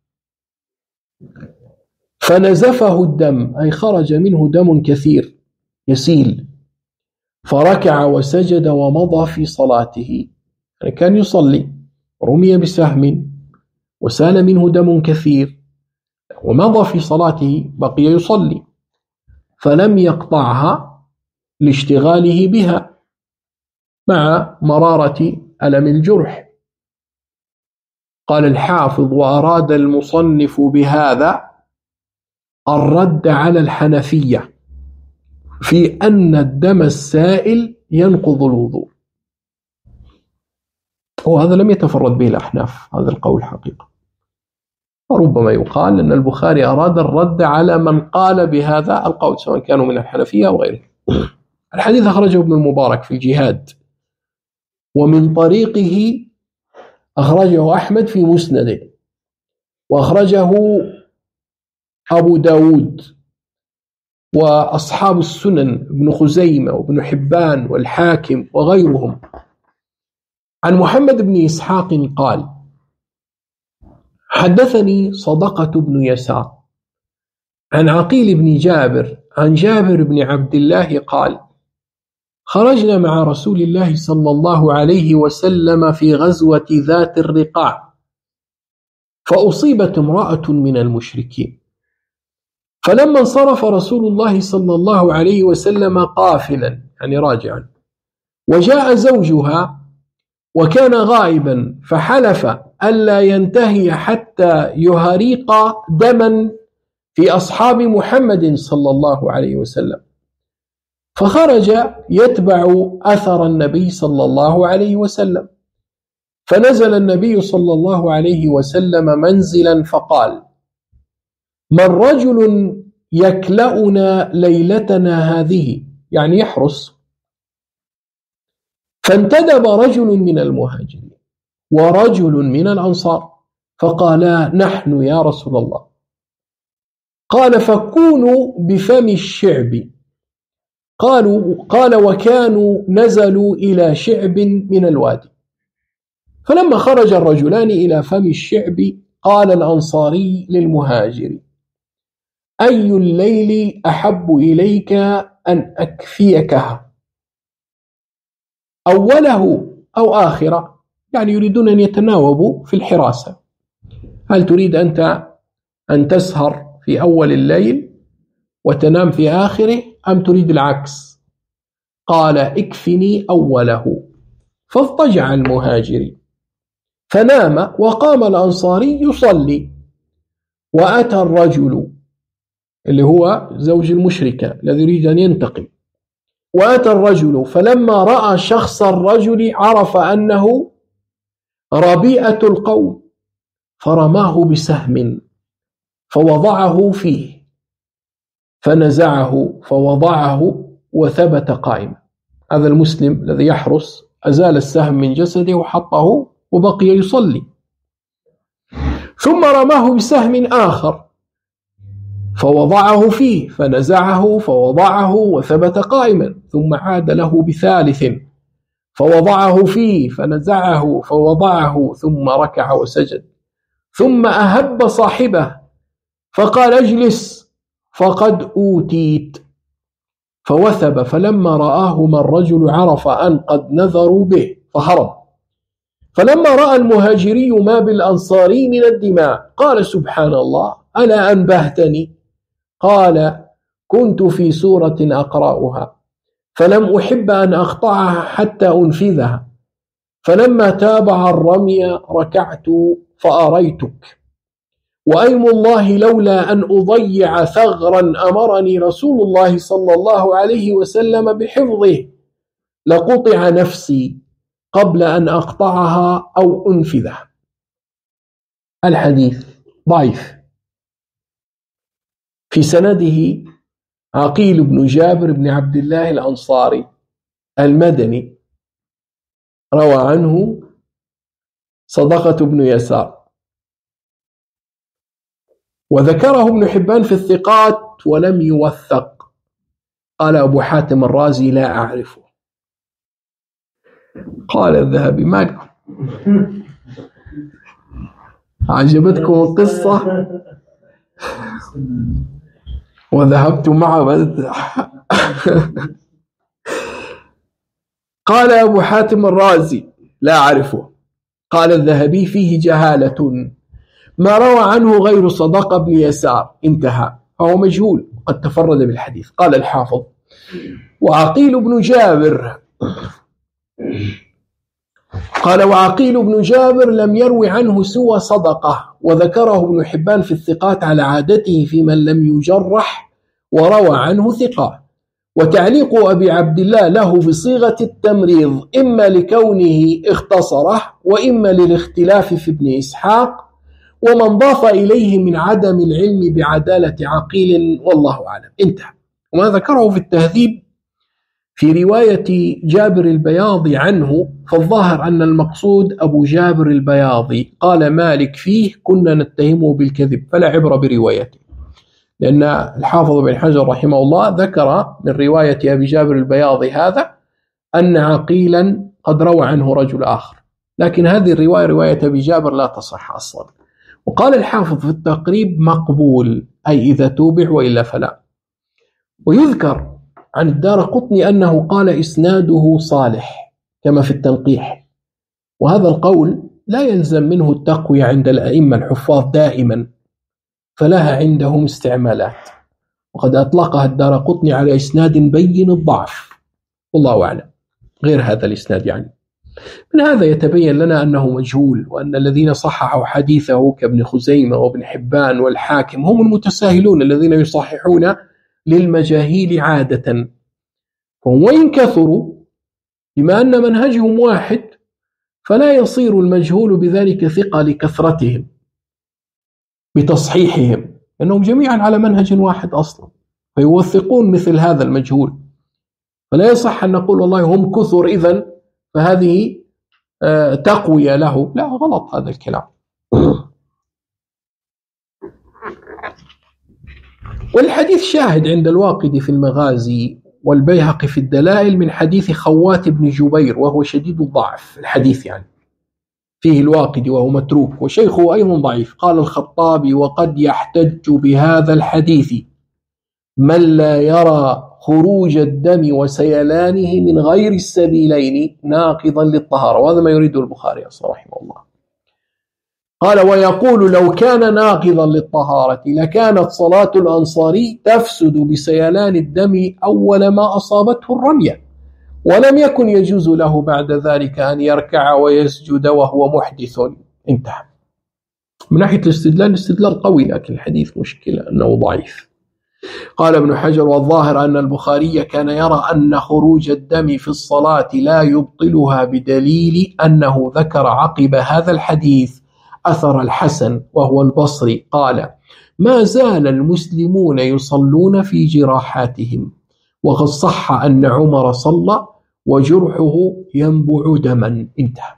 فنزفه الدم، أي خرج منه دم كثير يسيل، فركع وسجد ومضى في صلاته. يعني كان يصلي، رمي بسهم وسال منه دم كثير ومضى في صلاته، بقي يصلي، فلم يقطعها لاشتغاله بها مع مرارة ألم الجرح. قال الحافظ: وأراد المصنف بهذا الرد على الحنفية في أن الدم السائل ينقض الوضوء. وهذا لم يتفرد به الأحناف هذا القول حقيقة. وربما يقال أن البخاري أراد الرد على من قال بهذا القول سواء كانوا من الحنفية أو غيره. الحديث أخرجه ابن المبارك في الجهاد، ومن طريقه أخرجه أحمد في مسنده، وأخرجه أبو داود وأصحاب السنن ابن خزيمة وابن حبان والحاكم وغيرهم. عن محمد بن إسحاق قال: حدثني صدقة بن يسار عن عقيل بن جابر عن جابر بن عبد الله قال: خرجنا مع رسول الله صلى الله عليه وسلم في غزوة ذات الرقاع، فأصيبت امرأة من المشركين، فلما انصرف رسول الله صلى الله عليه وسلم قافلا يعني راجعا، وجاء زوجها وكان غائبا، فحلف ألا ينتهي حتى يهريق دما في أصحاب محمد صلى الله عليه وسلم، فخرج يتبع أثر النبي صلى الله عليه وسلم، فنزل النبي صلى الله عليه وسلم منزلا فقال: من رجل يكلأنا ليلتنا هذه، يعني يحرس. فانتدب رجل من المهاجرين ورجل من الأنصار فقالا: نحن يا رسول الله. قال: فكونوا بفم الشعب. قال: وكانوا نزلوا إلى شعب من الوادي، فلما خرج الرجلان إلى فم الشعب قال الأنصاري للمهاجر: أي الليل أحب إليك أن أكفيكها، أوله أو آخره؟ يعني يريدون أن يتناوبوا في الحراسة. هل تريد أنت أن تسهر في أول الليل وتنام في آخره، أم تريد العكس؟ قال: اكفني أوله. فاضطجع المهاجر فنام، وقام الأنصاري يصلي، وأتى الرجل اللي هو زوج المشركة الذي يريد أن ينتقم، وأتى الرجل فلما رأى شخص الرجل عرف أنه ربيئة القوم، فرماه بسهم فوضعه فيه، فنزعه فوضعه وثبت قائما. هذا المسلم الذي يحرس أزال السهم من جسده وحطه وبقي يصلي، ثم رماه بسهم آخر فوضعه فيه، فنزعه فوضعه وثبت قائما، ثم عاد له بثالث فوضعه فيه، فنزعه فوضعه، ثم ركع وسجد، ثم أهب صاحبه فقال: اجلس فقد أوتيت، فوثب، فلما رآهما الرجل عرف أن قد نذروا به فهرب. فلما رأى المهاجري ما بالأنصاري من الدماء قال: سبحان الله، ألا أنبهتني؟ قال: كنت في سورة أقرأها فلم أحب أن أقطعها حتى أنفذها، فلما تابع الرمي ركعت فأريتك، وأيم الله لولا أن أضيع ثغرا أمرني رسول الله صلى الله عليه وسلم بحفظه لقطع نفسي قبل أن أقطعها أو أنفذها. الحديث ضعيف، في سنده عقيل بن جابر بن عبد الله الأنصاري المدني، روى عنه صدقة بن يسار، وذكره ابن حبان في الثقات ولم يوثق. قال أبو حاتم الرازي: لا أعرفه. قال الذهبي: ما عجبتكم القصة وذهبت معه. قال أبو حاتم الرازي: لا أعرفه. قال الذهبي: فيه جهالة، ما روى عنه غير صدقة بن يسار، انتهى، فهو مجهول قد تفرد بالحديث. قال الحافظ: وعقيل بن جابر قال: وعقيل بن جابر لم يروي عنه سوى صدقة، وذكره ابن حبان في الثقات على عادته في من لم يجرح وروى عنه ثقة، وتعليق أبي عبد الله له بصيغة التمريض إما لكونه اختصره وإما للاختلاف في ابن إسحاق ومن ضاف إليه من عدم العلم بعدالة عقيل والله أعلم. انتهى. وما ذكره في التهذيب في رواية جابر البياضي عنه فالظاهر أن المقصود أبو جابر البياضي. قال مالك فيه كنا نتهمه بالكذب فلا عبرة بروايته، لأن الحافظ بن حجر رحمه الله ذكر من رواية أبي جابر البياضي هذا أن عقيلا قد روى عنه رجل آخر، لكن هذه الرواية رواية أبي جابر لا تصح أصلا. وقال الحافظ في التقريب مقبول، أي إذا توبع وإلا فلا. ويذكر عن الدارقطني أنه قال إسناده صالح كما في التنقيح، وهذا القول لا يلزم منه التقوية عند الأئمة الحفاظ دائما، فلها عندهم استعمالات، وقد أطلقها الدارقطني على إسناد بين الضعف والله أعلم غير هذا الإسناد. يعني من هذا يتبين لنا أنه مجهول، وأن الذين صححوا حديثه كابن خزيمة وابن حبان والحاكم هم المتساهلون الذين يصححون للمجاهيل عادة، وإن كثروا بما أن منهجهم واحد فلا يصير المجهول بذلك ثقة لكثرتهم بتصحيحهم، لأنهم جميعا على منهج واحد أصلا فيوثقون مثل هذا المجهول، فلا يصح أن نقول والله هم كثر إذن فهذه تقوية له، لا غلط هذا الكلام. والحديث شاهد عند الواقدي في المغازي والبيهقي في الدلائل من حديث خوات بن جبير وهو شديد الضعف الحديث، يعني فيه الواقدي وهو متروك وشيخه أيضا ضعيف. قال الخطابي وقد يحتج بهذا الحديث من لا يرى خروج الدم وسيلانه من غير السبيلين ناقضا للطهارة، وهذا ما يريده البخاري رحمه الله. قال ويقول لو كان ناقضا للطهارة لكانت صلاة الأنصاري تفسد بسيلان الدم أول ما أصابته الرمية، ولم يكن يجوز له بعد ذلك أن يركع ويسجد وهو محدث. انتهى. من ناحية الاستدلال قوي، لكن الحديث مشكلة أنه ضعيف. قال ابن حجر والظاهر أن البخاري كان يرى أن خروج الدم في الصلاة لا يبطلها بدليل أنه ذكر عقب هذا الحديث أثر الحسن وهو البصري قال ما زال المسلمون يصلون في جراحاتهم، وقد صح أن عمر صلى وجرحه ينبع دما. انتهى.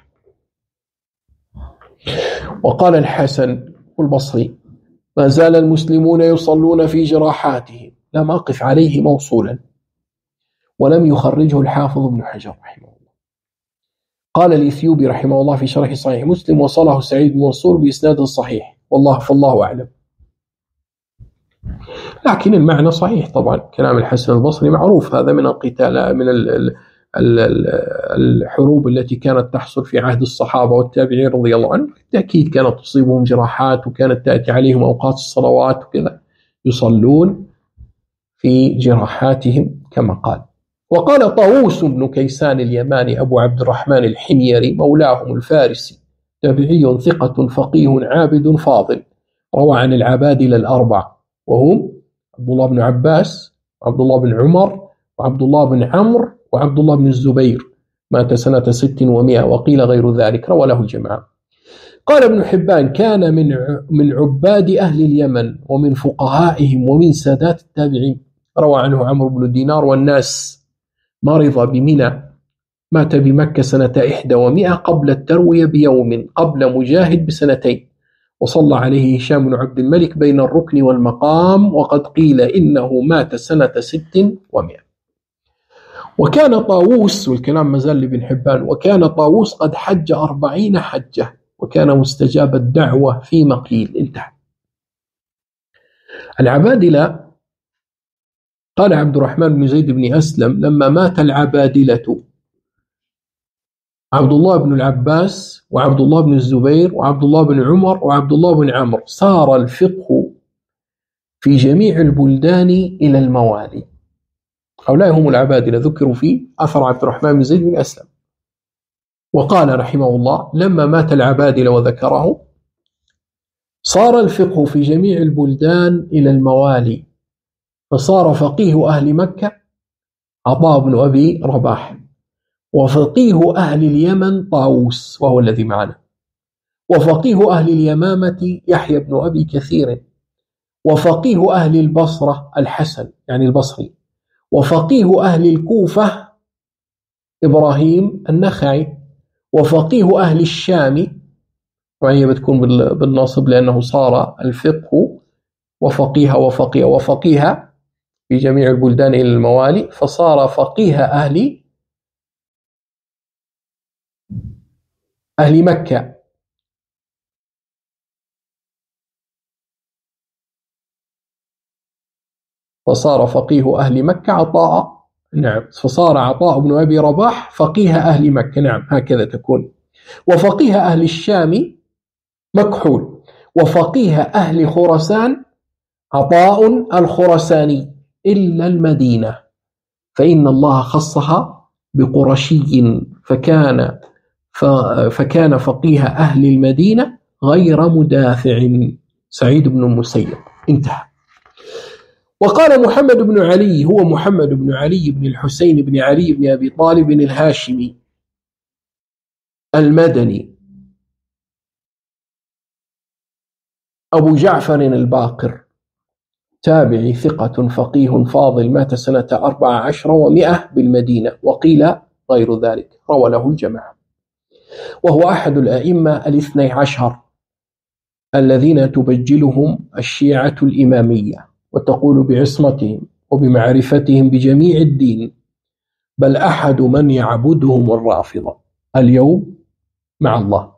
وقال الحسن والبصري ما زال المسلمون يصلون في جراحاتهم، لم أقف عليه موصولا، ولم يخرجه الحافظ ابن حجر رحمه الله. قال الإثيوبي رحمه الله في شرح صحيح مسلم وصله سعيد بن منصور بإسناد صحيح فالله أعلم. لكن المعنى صحيح طبعا، كلام الحسن البصري معروف، هذا من القتال من الحروب التي كانت تحصل في عهد الصحابة والتابعين رضي الله عنهم، بالتأكيد كانت تصيبهم جراحات وكانت تأتي عليهم أوقات الصلوات وكذا يصلون في جراحاتهم كما قال. وقال طاووس بن كيسان اليماني أبو عبد الرحمن الحميري مولاهم الفارسي تابعي ثقة فقيه عابد فاضل، روى عن العبادلة الأربع وهم عبد الله بن عباس وعبد الله بن عمر وعبد الله بن عمرو وعبد الله بن الزبير، مات سنة 600 وقيل غير ذلك، روى له الجماعة. قال ابن حبان كان من عباد أهل اليمن ومن فقهائهم ومن سادات التابعين، روى عنه عمرو بن دينار والناس. مرض بمنى، مات بمكة سنة 100 قبل التروية بيوم، قبل مجاهد بسنتين، وصلى عليه هشام بن عبد الملك بين الركن والمقام، وقد قيل إنه مات سنة 600. وكان طاووس، والكلام مازال لابن حبان، وكان طاووس قد حج 40 حجة، وكان مستجاب الدعوة فيما قيل. انتهى. العبادلة، قال عبد الرحمن بن زيد بن أسلم لما مات العبادلة عبد الله بن العباس وعبد الله بن الزبير وعبد الله بن عمر وعبد الله بن عمرو صار الفقه في جميع البلدان إلى الموالي. هؤلاء هم العبادلة ذكروا في أثر عبد الرحمن بن زيد بن أسلم. وقال رحمه الله لما مات العبادلة وذكره صار الفقه في جميع البلدان إلى الموالي، فصار فقيه أهل مكة عطاء بن أبي رباح. وفقيه أهل اليمن طاووس وهو الذي معنا. وفقيه أهل اليمامة يحيى بن أبي كثير. وفقيه أهل البصرة الحسن يعني البصري. وفقيه أهل الكوفة إبراهيم النخعي. وفقيه أهل الشام، وهي بتكون بالنصب لأنه صار الفقه وفقيه في جميع البلدان إلى الموالي، فصار فقيه أهل مكة. فصار فقيه أهل مكة عطاء، نعم، فصار عطاء بن أبي رباح فقيه أهل مكة، نعم هكذا تكون. وفقيه أهل الشام مكحول. وفقيه أهل خراسان عطاء الخرساني إلا المدينة فإن الله خصها بقرشي فكان فقيه أهل المدينة غير مدافع. سعيد بن المسيب. انتهى. وقال محمد بن علي هو محمد بن علي بن الحسين بن علي بن أبي طالب الهاشمي المدني أبو جعفر الباقر، تابعي ثقة فقيه فاضل، مات سنة 14 و100 بالمدينة، وقيل غير ذلك، روى له الجماعة. وهو أحد الأئمة 12 الذين تبجلهم الشيعة الإمامية وتقول بعصمتهم وبمعرفتهم بجميع الدين، بل أحد من يعبدهم الرافضة اليوم مع الله،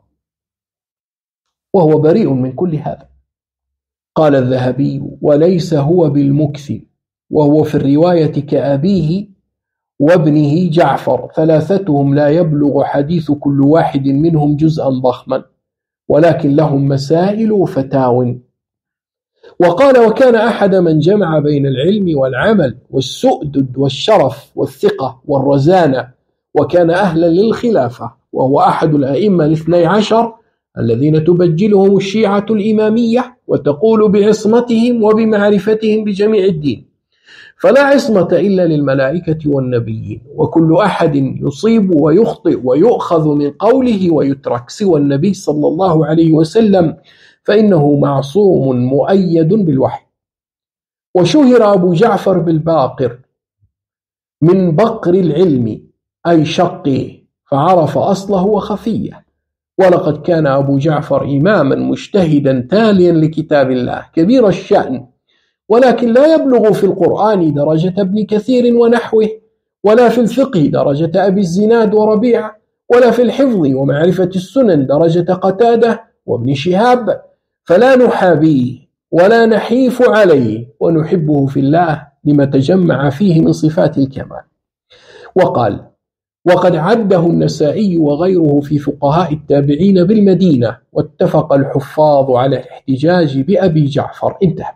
وهو بريء من كل هذا. قال الذهبي: وليس هو بالمكث، وهو في الرواية كأبيه وابنه جعفر، ثلاثتهم لا يبلغ حديث كل واحد منهم جزءا ضخما، ولكن لهم مسائل وفتاو. وقال: وكان أحد من جمع بين العلم والعمل والسؤدد والشرف والثقة والرزانة، وكان أهلا للخلافة، وهو أحد الأئمة 12 الذين تبجلهم الشيعة الإمامية وتقول بعصمتهم وبمعرفتهم بجميع الدين، فلا عصمة إلا للملائكة والنبيين، وكل أحد يصيب ويخطئ ويؤخذ من قوله ويترك سوى النبي صلى الله عليه وسلم، فإنه معصوم مؤيد بالوحي. وشهر أبو جعفر بالباقر من بقر العلم أي شقه، فعرف أصله وخفيه. ولقد كان أبو جعفر إماما مجتهدا تاليا لكتاب الله كبير الشأن، ولكن لا يبلغ في القرآن درجة ابن كثير ونحوه، ولا في الفقه درجة أبي الزناد وربيع، ولا في الحفظ ومعرفة السنن درجة قتادة وابن شهاب، فلا نحابيه ولا نحيف عليه، ونحبه في الله لما تجمع فيه من صفات الكمال. وقال: وقد عده النسائي وغيره في فقهاء التابعين بالمدينة، واتفق الحفاظ على الاحتجاج بأبي جعفر. انتهى.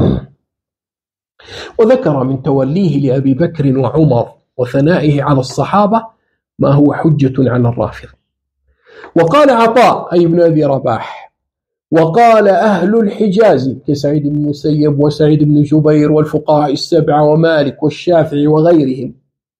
وذكر من توليه لأبي بكر وعمر وثنائه على الصحابة ما هو حجة على الرافضة. وقال عطاء أي ابن أبي رباح: وقال أهل الحجاز كسعيد بن المسيب وسعيد بن جبير والفقهاء السبعة ومالك والشافعي وغيرهم.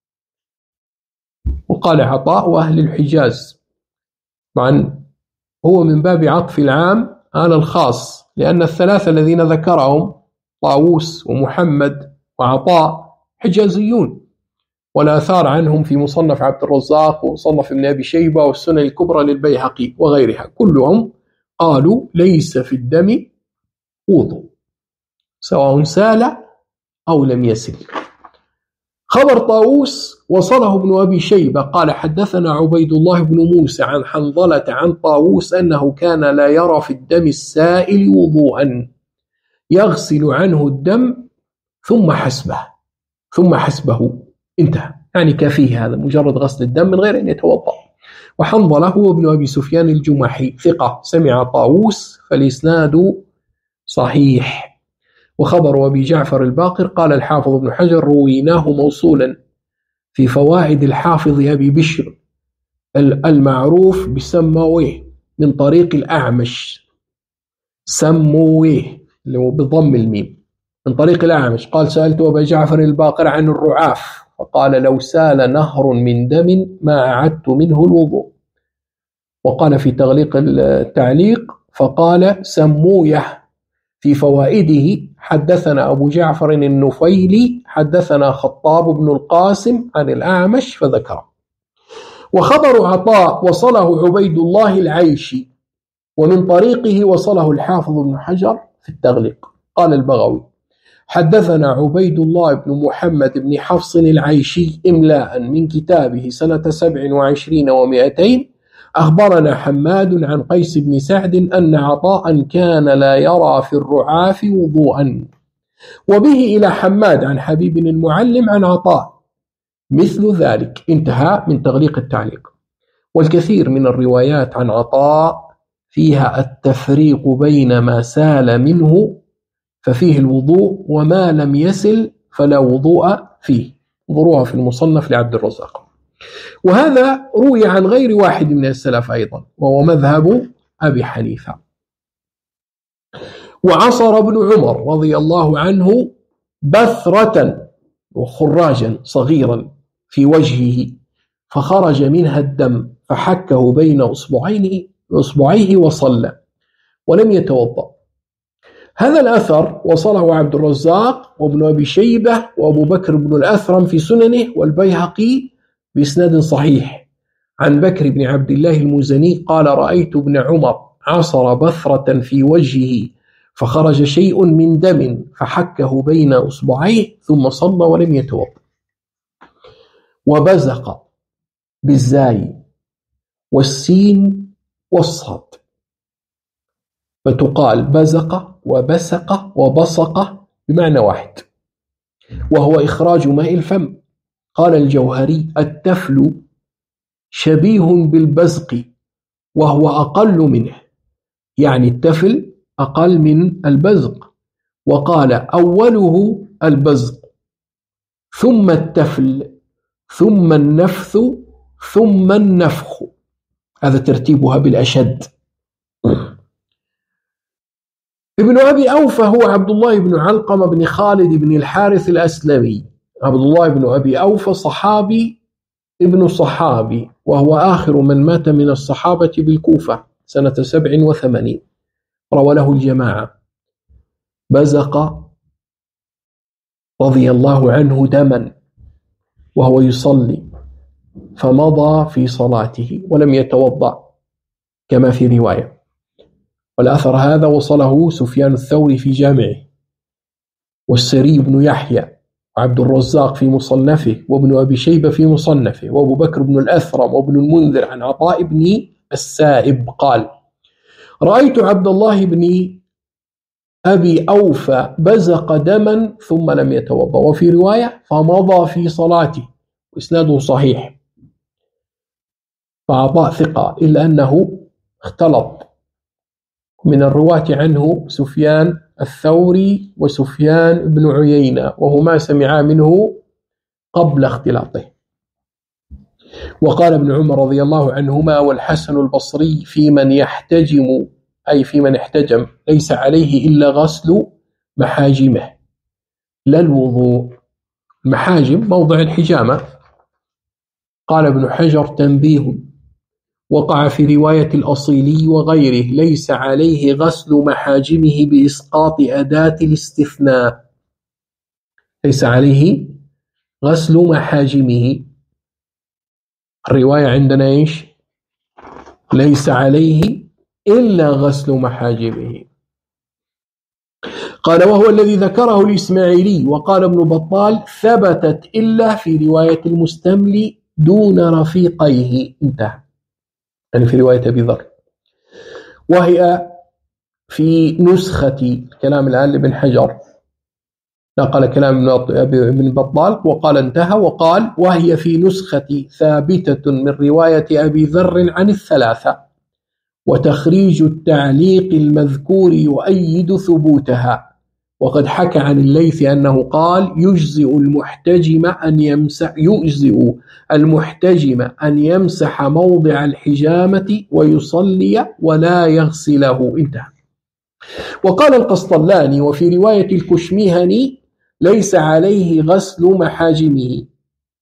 وقال عطاء وأهل الحجاز، طبعا هو من باب عطف العام على الخاص، لأن الثلاثة الذين ذكرهم طاووس ومحمد وعطاء حجازيون، والآثار عنهم في مصنف عبد الرزاق ومصنف ابن أبي شيبة والسنن الكبرى للبيهقي وغيرها، كلهم قالوا ليس في الدم وضوء سواء سال أو لم يسل. خبر طاووس وصله ابن أبي شيبة قال: حدثنا عبيد الله بن موسى عن حنظلة عن طاووس أنه كان لا يرى في الدم السائل وضوءا، يغسل عنه الدم ثم حسبه. انتهى، يعني كافيه هذا، مجرد غسل الدم من غير أن يتوضأ. وحنظلة هو ابن أبي سفيان الجمحي ثقة، سمع طاووس، فالإسناد صحيح. وخبر أبي جعفر الباقر قال الحافظ ابن حجر: رويناه موصولا في فوائد الحافظ أبي بشر المعروف بسمويه من طريق الأعمش، سمويه اللي هو بضم الميم، من طريق الأعمش قال: سألت أبا جعفر الباقر عن الرعاف فقال لو سال نهر من دم ما أعدت منه الوضوء. وقال في تغليق التعليق فقال سمويه في فوائده حدثنا أبو جعفر النفيلي حدثنا خطاب بن القاسم عن الأعمش فذكره. وخبر عطاء وصله عبيد الله العيشي ومن طريقه وصله الحافظ بن حجر في التغليق. قال البغوي حدثنا عبيد الله بن محمد بن حفص العيشي إملاء من كتابه سنة 27 و200. أخبرنا حماد عن قيس بن سعد أن عطاء كان لا يرى في الرعاف وضوءا. وبه إلى حماد عن حبيب المعلم عن عطاء مثل ذلك. انتهى من تغليق التعليق. والكثير من الروايات عن عطاء فيها التفريق بين ما سال منه ففيه الوضوء وما لم يسل فلا وضوء فيه. انظروها في المصنف لعبد الرزاق. وهذا روي عن غير واحد من السلف أيضا وهو مذهب أبي حنيفة. وعصر ابن عمر رضي الله عنه بثرة وخراجا صغيرا في وجهه فخرج منها الدم فحكه بين أصبعيه وصلى ولم يتوضأ. هذا الأثر وصله عبد الرزاق وابن أبي شيبة وأبو بكر بن الأثرم في سننه والبيهقي بإسناد صحيح عن بكر بن عبد الله المزني قال رأيت ابن عمر عصر بثرة في وجهه فخرج شيء من دم فحكه بين أصبعيه ثم صلى ولم يتوضأ. وبزق بالزاي والسين والصاد فتقال بزق وبسق وبصق بمعنى واحد وهو إخراج ماء الفم. قال الجوهري التفل شبيه بالبزق وهو أقل منه يعني التفل أقل من البزق. وقال أوله البزق ثم التفل ثم النفث ثم النفخ. هذا ترتيبها بالأشد. ابن أبي أوفى هو عبد الله بن علقمة بن خالد بن الحارث الأسلمي. عبد الله بن أبي أوفى صحابي ابن صحابي وهو آخر من مات من الصحابة بالكوفة سنة 87 روى له الجماعة. بزق رضي الله عنه دما وهو يصلي فمضى في صلاته ولم يتوضأ كما في رواية. والأثر هذا وصله سفيان الثوري في جامعه والسري بن يحيى وعبد الرزاق في مصنفه وابن أبي شيبة في مصنفه وأبو بكر بن الأثرم وابن المنذر عن عطاء بن السائب قال رأيت عبد الله بن أبي أوفى بزق دما ثم لم يتوضأ. وفي رواية فمضى في صلاته وإسناده صحيح. فعطاء ثقة إلا أنه اختلط من الرواة عنه سفيان الثوري وسفيان بن عيينة وهما سمعا منه قبل اختلاطه. وقال ابن عمر رضي الله عنهما والحسن البصري في من يحتجم أي في من احتجم ليس عليه إلا غسل محاجمه لا الوضوء. المحاجم موضع الحجامة. قال ابن حجر تنبيه وقع في رواية الأصيلي وغيره ليس عليه غسل محاجمه بإسقاط أداة الاستثناء. ليس عليه غسل محاجمه. الرواية عندنا إيش؟ ليس عليه إلا غسل محاجمه. قال وهو الذي ذكره الإسماعيلي. وقال ابن بطال ثبتت إلا في رواية المستملي دون رفيقيه. انتهى يعني في رواية أبي ذر. وهي في نسخة كلام الآن لابن حجر نقل كلام ابن بطال وقال انتهى. وقال وهي في نسخة ثابتة من رواية أبي ذر عن الثلاثة. وتخريج التعليق المذكور يؤيد ثبوتها. وقد حكى عن الليث أنه قال يجزئ المحتجم أن يمسح موضع الحجامة ويصلي ولا يغسله. انتهى. وقال القسطلاني وفي رواية الكشميهني ليس عليه غسل محاجمه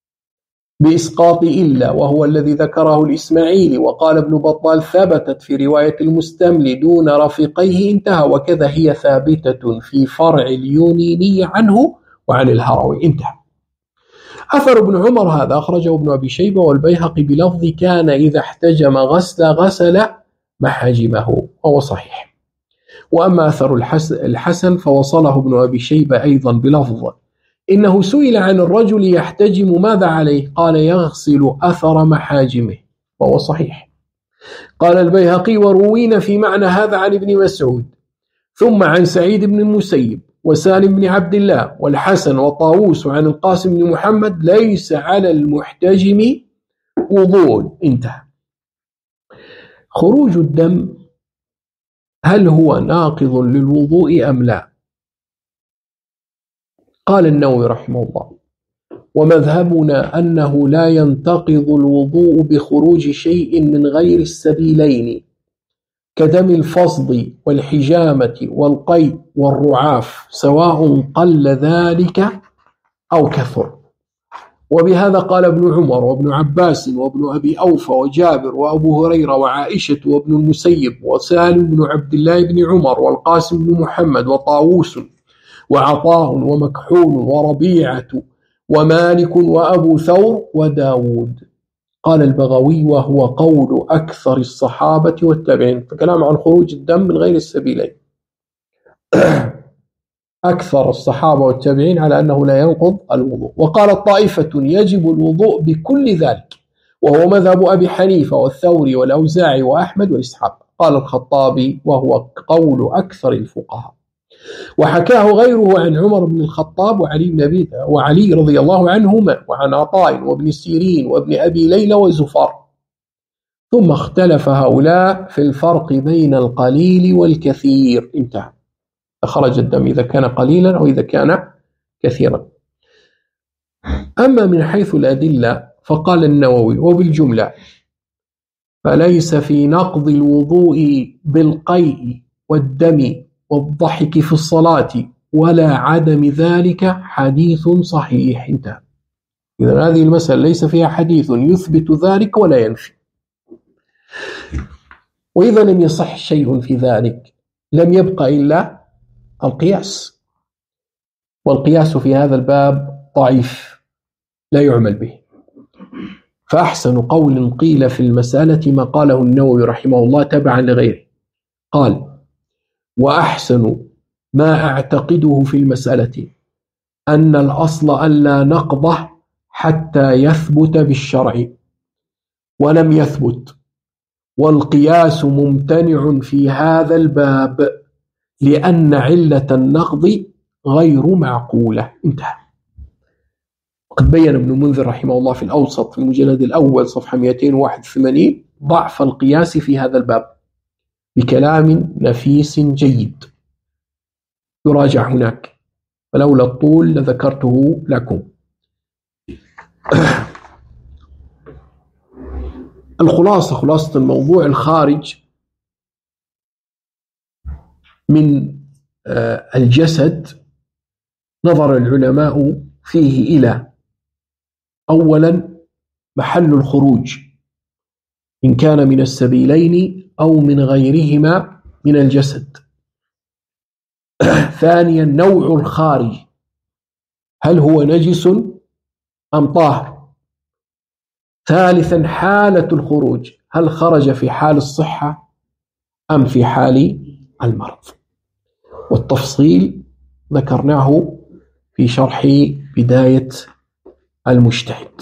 بإسقاط إلا، وهو الذي ذكره الإسماعيلي. وقال ابن بطال ثبتت في رواية المستملي دون رفيقيه انتهى، وكذا هي ثابتة في فرع اليونيني عنه وعن الهروي انتهى. أثر ابن عمر هذا أخرجه ابن أبي شيبة والبيهقي بلفظ كان إذا احتجم غسل محاجمه، وهو صحيح. وأما أثر الحسن فوصله ابن أبي شيبة أيضا بلفظ إنه سئل عن الرجل يحتجم ماذا عليه؟ قال يغسل أثر محاجمه، وهو صحيح. قال البيهقي وروينا في معنى هذا عن ابن مسعود، ثم عن سعيد بن المسيب وسالم بن عبد الله والحسن وطاووس عن القاسم بن محمد ليس على المحتجم وضوء انتهى. خروج الدم هل هو ناقض للوضوء أم لا؟ قال النووي رحمه الله ومذهبنا أنه لا ينتقض الوضوء بخروج شيء من غير السبيلين كدم الفصد والحجامة والقيء والرعاف سواء قل ذلك أو كثر. وبهذا قال ابن عمر وابن عباس وابن أبي أوفى وجابر وأبو هريرة وعائشة وابن المسيب وسالم بن عبد الله بن عمر والقاسم بن محمد وطاووس وعطاء ومكحول وربيعة ومالك وأبو ثور وداود. قال البغوي وهو قول أكثر الصحابة والتابعين، فكلام عن خروج الدم من غير السبيلين. أكثر الصحابة والتابعين على أنه لا ينقض الوضوء. وقال طائفة يجب الوضوء بكل ذلك، وهو مذهب أبي حنيفة والثوري والأوزاعي وأحمد وإسحاق. قال الخطابي وهو قول أكثر الفقهاء. وحكاه غيره عن عمر بن الخطاب وعلي رضي الله عنهما وعن عطاء وابن سيرين وابن أبي ليلى وزفار. ثم اختلف هؤلاء في الفرق بين القليل والكثير انتهى. خرج الدم إذا كان قليلا أو إذا كان كثيرا. أما من حيث الأدلة فقال النووي وبالجملة فليس في نقض الوضوء بالقيء والدم والضحك في الصلاة ولا عدم ذلك حديث صحيح انتهى. إذن هذه المسألة ليس فيها حديث يثبت ذلك ولا ينفي. وإذا لم يصح شيء في ذلك لم يبقى إلا القياس، والقياس في هذا الباب ضعيف لا يعمل به. فأحسن قول قيل في المسألة ما قاله النووي رحمه الله تبعا لغيره. قال وأحسن ما أعتقده في المسألة أن الأصل ألا نقضه حتى يثبت بالشرع، ولم يثبت، والقياس ممتنع في هذا الباب لأن علة النقض غير معقولة انتهى. وقد بين ابن المنذر رحمه الله في الأوسط في المجلد الأول صفحة 281 ضعف القياس في هذا الباب بكلام نفيس جيد يراجع هناك، فلولا الطول لذكرته لكم. خلاصة الموضوع الخارج من الجسد نظر العلماء فيه إلى أولا محل الخروج إن كان من السبيلين أو من غيرهما من الجسد. ثانيا نوع الخارج هل هو نجس أم طاهر. ثالثا حالة الخروج هل خرج في حال الصحة أم في حال المرض. والتفصيل ذكرناه في شرح بداية المجتهد.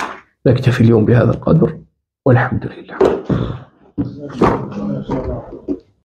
نكتفي اليوم بهذا القدر والحمد لله.